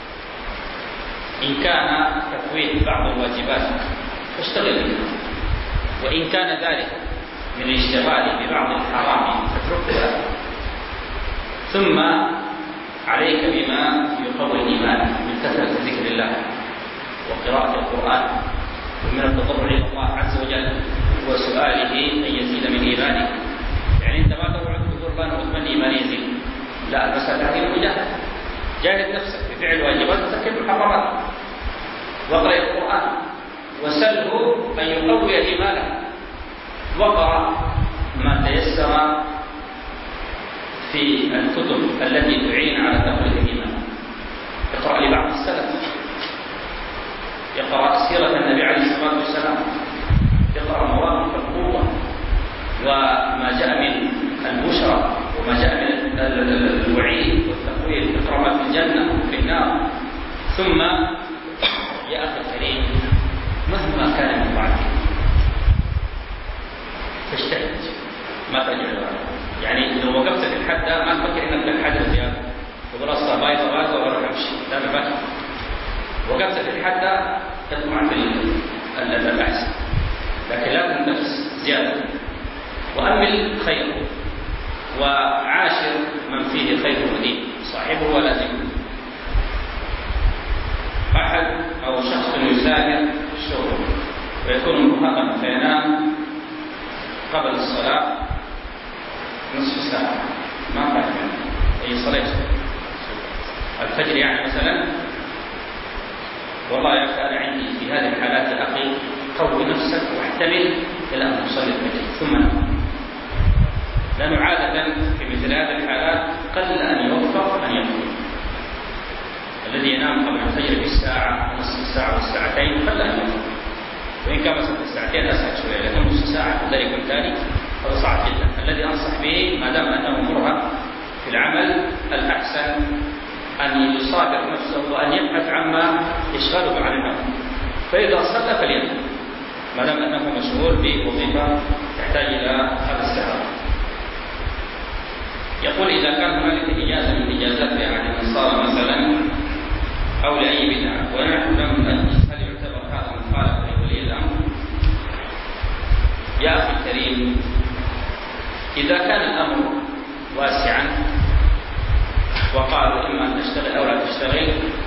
إن كان تفويت بعض الواجبات فاشتغل به، وإن كان ذلك من الاشتغال ببعض الحرام فاتركه، ثم عليك بما يقوي الإيمان من كثرة ذكر الله وقراءة القرآن ومن التضرع إلى الله عز وجل وسؤاله أن يزيد من إيمانك. يعني أنت ما تقعد تقول أنا أتمنى إيماني يزيد، لا، المسألة هذه المجاهدة، جاهد نفسك بفعل واجبات وترك المحرمات واقرأ القرآن وسله أن يقوي إيمانك، واقرأ ما تيسر في الكتب التي تعين على تقوية الإيمان. اقرأ لبعض السلف، يقرأ سيرة النبي عليه الصلاة والسلام، يقرأ مواقف القوة وما جاء من البشرى وما جاء من الوعيد والتقوية، اقرأ في الجنة وفي النار. ثم يا أخي الكريم مهما كان من ضعفك فاجتهد ما ترجع، يعني لو وقفت في الحد ما تفكر انك تنحدر زياده تقول اصلا بايظه بايظه واروح امشي، لا ما باكر. وقفت في الحد تطمع في البحث، لكن لا تنتفس زياده، وامل خيره وعاشر من فيه خير ودين صاحبه ولا ذكر. احد او شخص يسافر الشغل ويكون مرهقا فينام قبل الصلاة نصف ساعة، ما فاهم أي صلاة الفجر يعني مثلا، والله يا أخي أنا عندي في هذه الحالات يا أخي قوي نفسك واحتمل إلى أن تصلي الفجر ثم نام. لأنه عادة في مثل هذه الحالات قل أن يوفق أن يقوم. الذي ينام قبل الفجر بساعة نصف ساعة والساعتين قل أن يوفق، وإن كان مثلا الساعتين أسهل شوية، لكن نصف ساعة ذلك الثاني هذا صعب جدا. الذي أنصح به ما دام أنه مرهق في العمل الأحسن أن يصابر نفسه وأن يبحث عما يشغله عن النوم، فإذا صلى فلينام ما دام أنه مشغول بوظيفة تحتاج إلى هذا السهر. يقول إذا كان هنالك إجازة من إجازات يعني النصارى مثلا أو لأي بدعة ونعلم أن هل يعتبر هذا مخالفة لولي الأمر؟ يا أخي الكريم، إذا كان الأمر واسعا وقالوا إما أن تشتغل أو لا تشتغل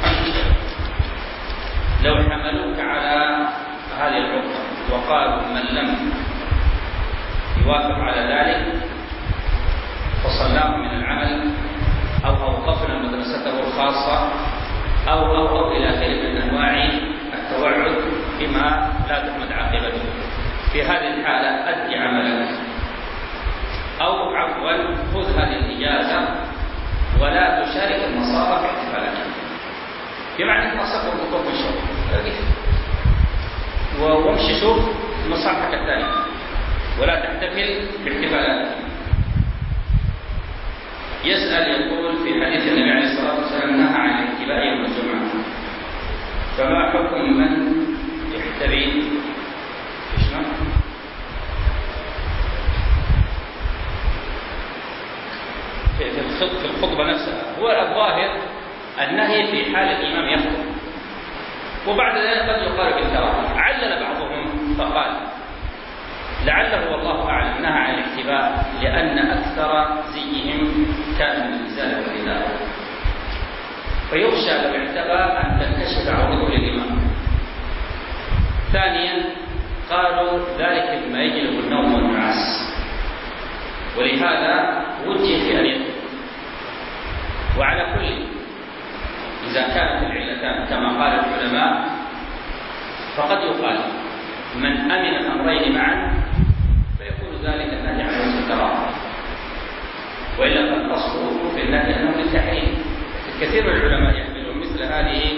لو حملوك على هذه العقدة وقالوا من لم يوافق على ذلك فصلاه من العمل أو أوقفنا مدرسته الخاصة أو أو أو إلى آخره من أنواع التوعد بما لا تحمد عاقبته، في هذه الحالة أدي عملك أو عفوا خذ هذه الإجازة ولا تشارك النصارى في احتفالاتهم، بمعنى أنك أصبر خطوط الشغل وامشي شوف مصالحك الثانية ولا تحتفل باحتفالاتهم. يسأل يقول في حديث النبي عليه الصلاة والسلام نهى عن الاحتباء يوم الجمعة، فما حكم من يحتبي في الخطبة نفسها؟ هو الظاهر النهي في حال الإمام يخطب، وبعد ذلك قد يقال بالكراهة. علل بعضهم فقال لعله والله أعلم نهى عن الاحتباء لأن أكثر زيهم كان من الإزالة والرداء، فيخشى لو احتبى أن تنكشف عورته للإمام. ثانيا قالوا ذلك مما يجلب النوم والنعاس، ولهذا وجه في أن يترك. وعلى كل إذا كانت العلتان كما قال العلماء فقد يقال من أمن الأمرين معا فيكون ذلك النهي عن وجه الكراهة، وإلا فالأصل في النهي أنه للتحريم. كثير من العلماء يحملون مثل هذه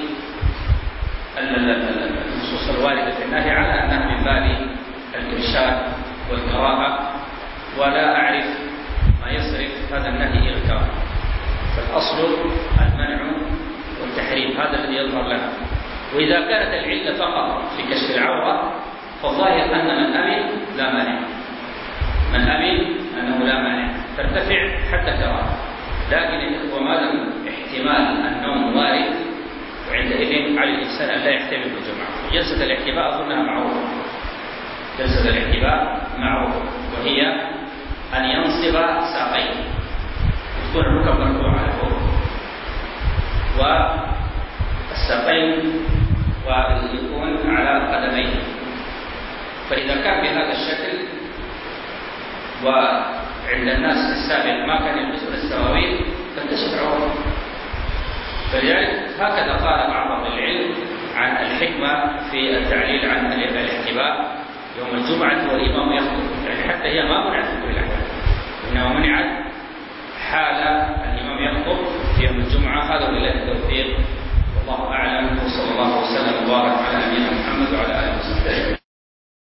النصوص الواردة في النهي على أنها من باب الإرشاد والكراهة، ولا أعرف ما يصرف هذا النهي إلى الكراهة. فالأصل المنع والتحريم، هذا الذي يظهر لنا. وإذا كانت العلة فقط في كشف العورة فالظاهر أن من أمن لا مانع، من أمن أنه لا مانع ترتفع حتى كراهة. لكن وما دام احتمال النوم وارد وعندئذ على الإنسان أن لا يحتمل بالجماعة. جلسة الاحتباء أظنها معروفة، جلسة الاحتباء معروفة، وهي أن ينصب ساقيه يكون الركب مرفوع على فوق والساقين ويكون على قدميه. فإذا كان بهذا الشكل وعند الناس السابق ما كان يلبسون السراويل تنكشف عورته. فلذلك هكذا قال بعض أهل العلم عن الحكمة في التعليل عن الاحتباء يوم الجمعة والإمام يخطب، يعني حتى هي ما منعت في كل الأحوال، إنما منعت حال الإمام يخطب في يوم الجمعة. هذا ولله التوفيق والله أعلم، وصلى الله وسلم وبارك على نبينا محمد وعلى آله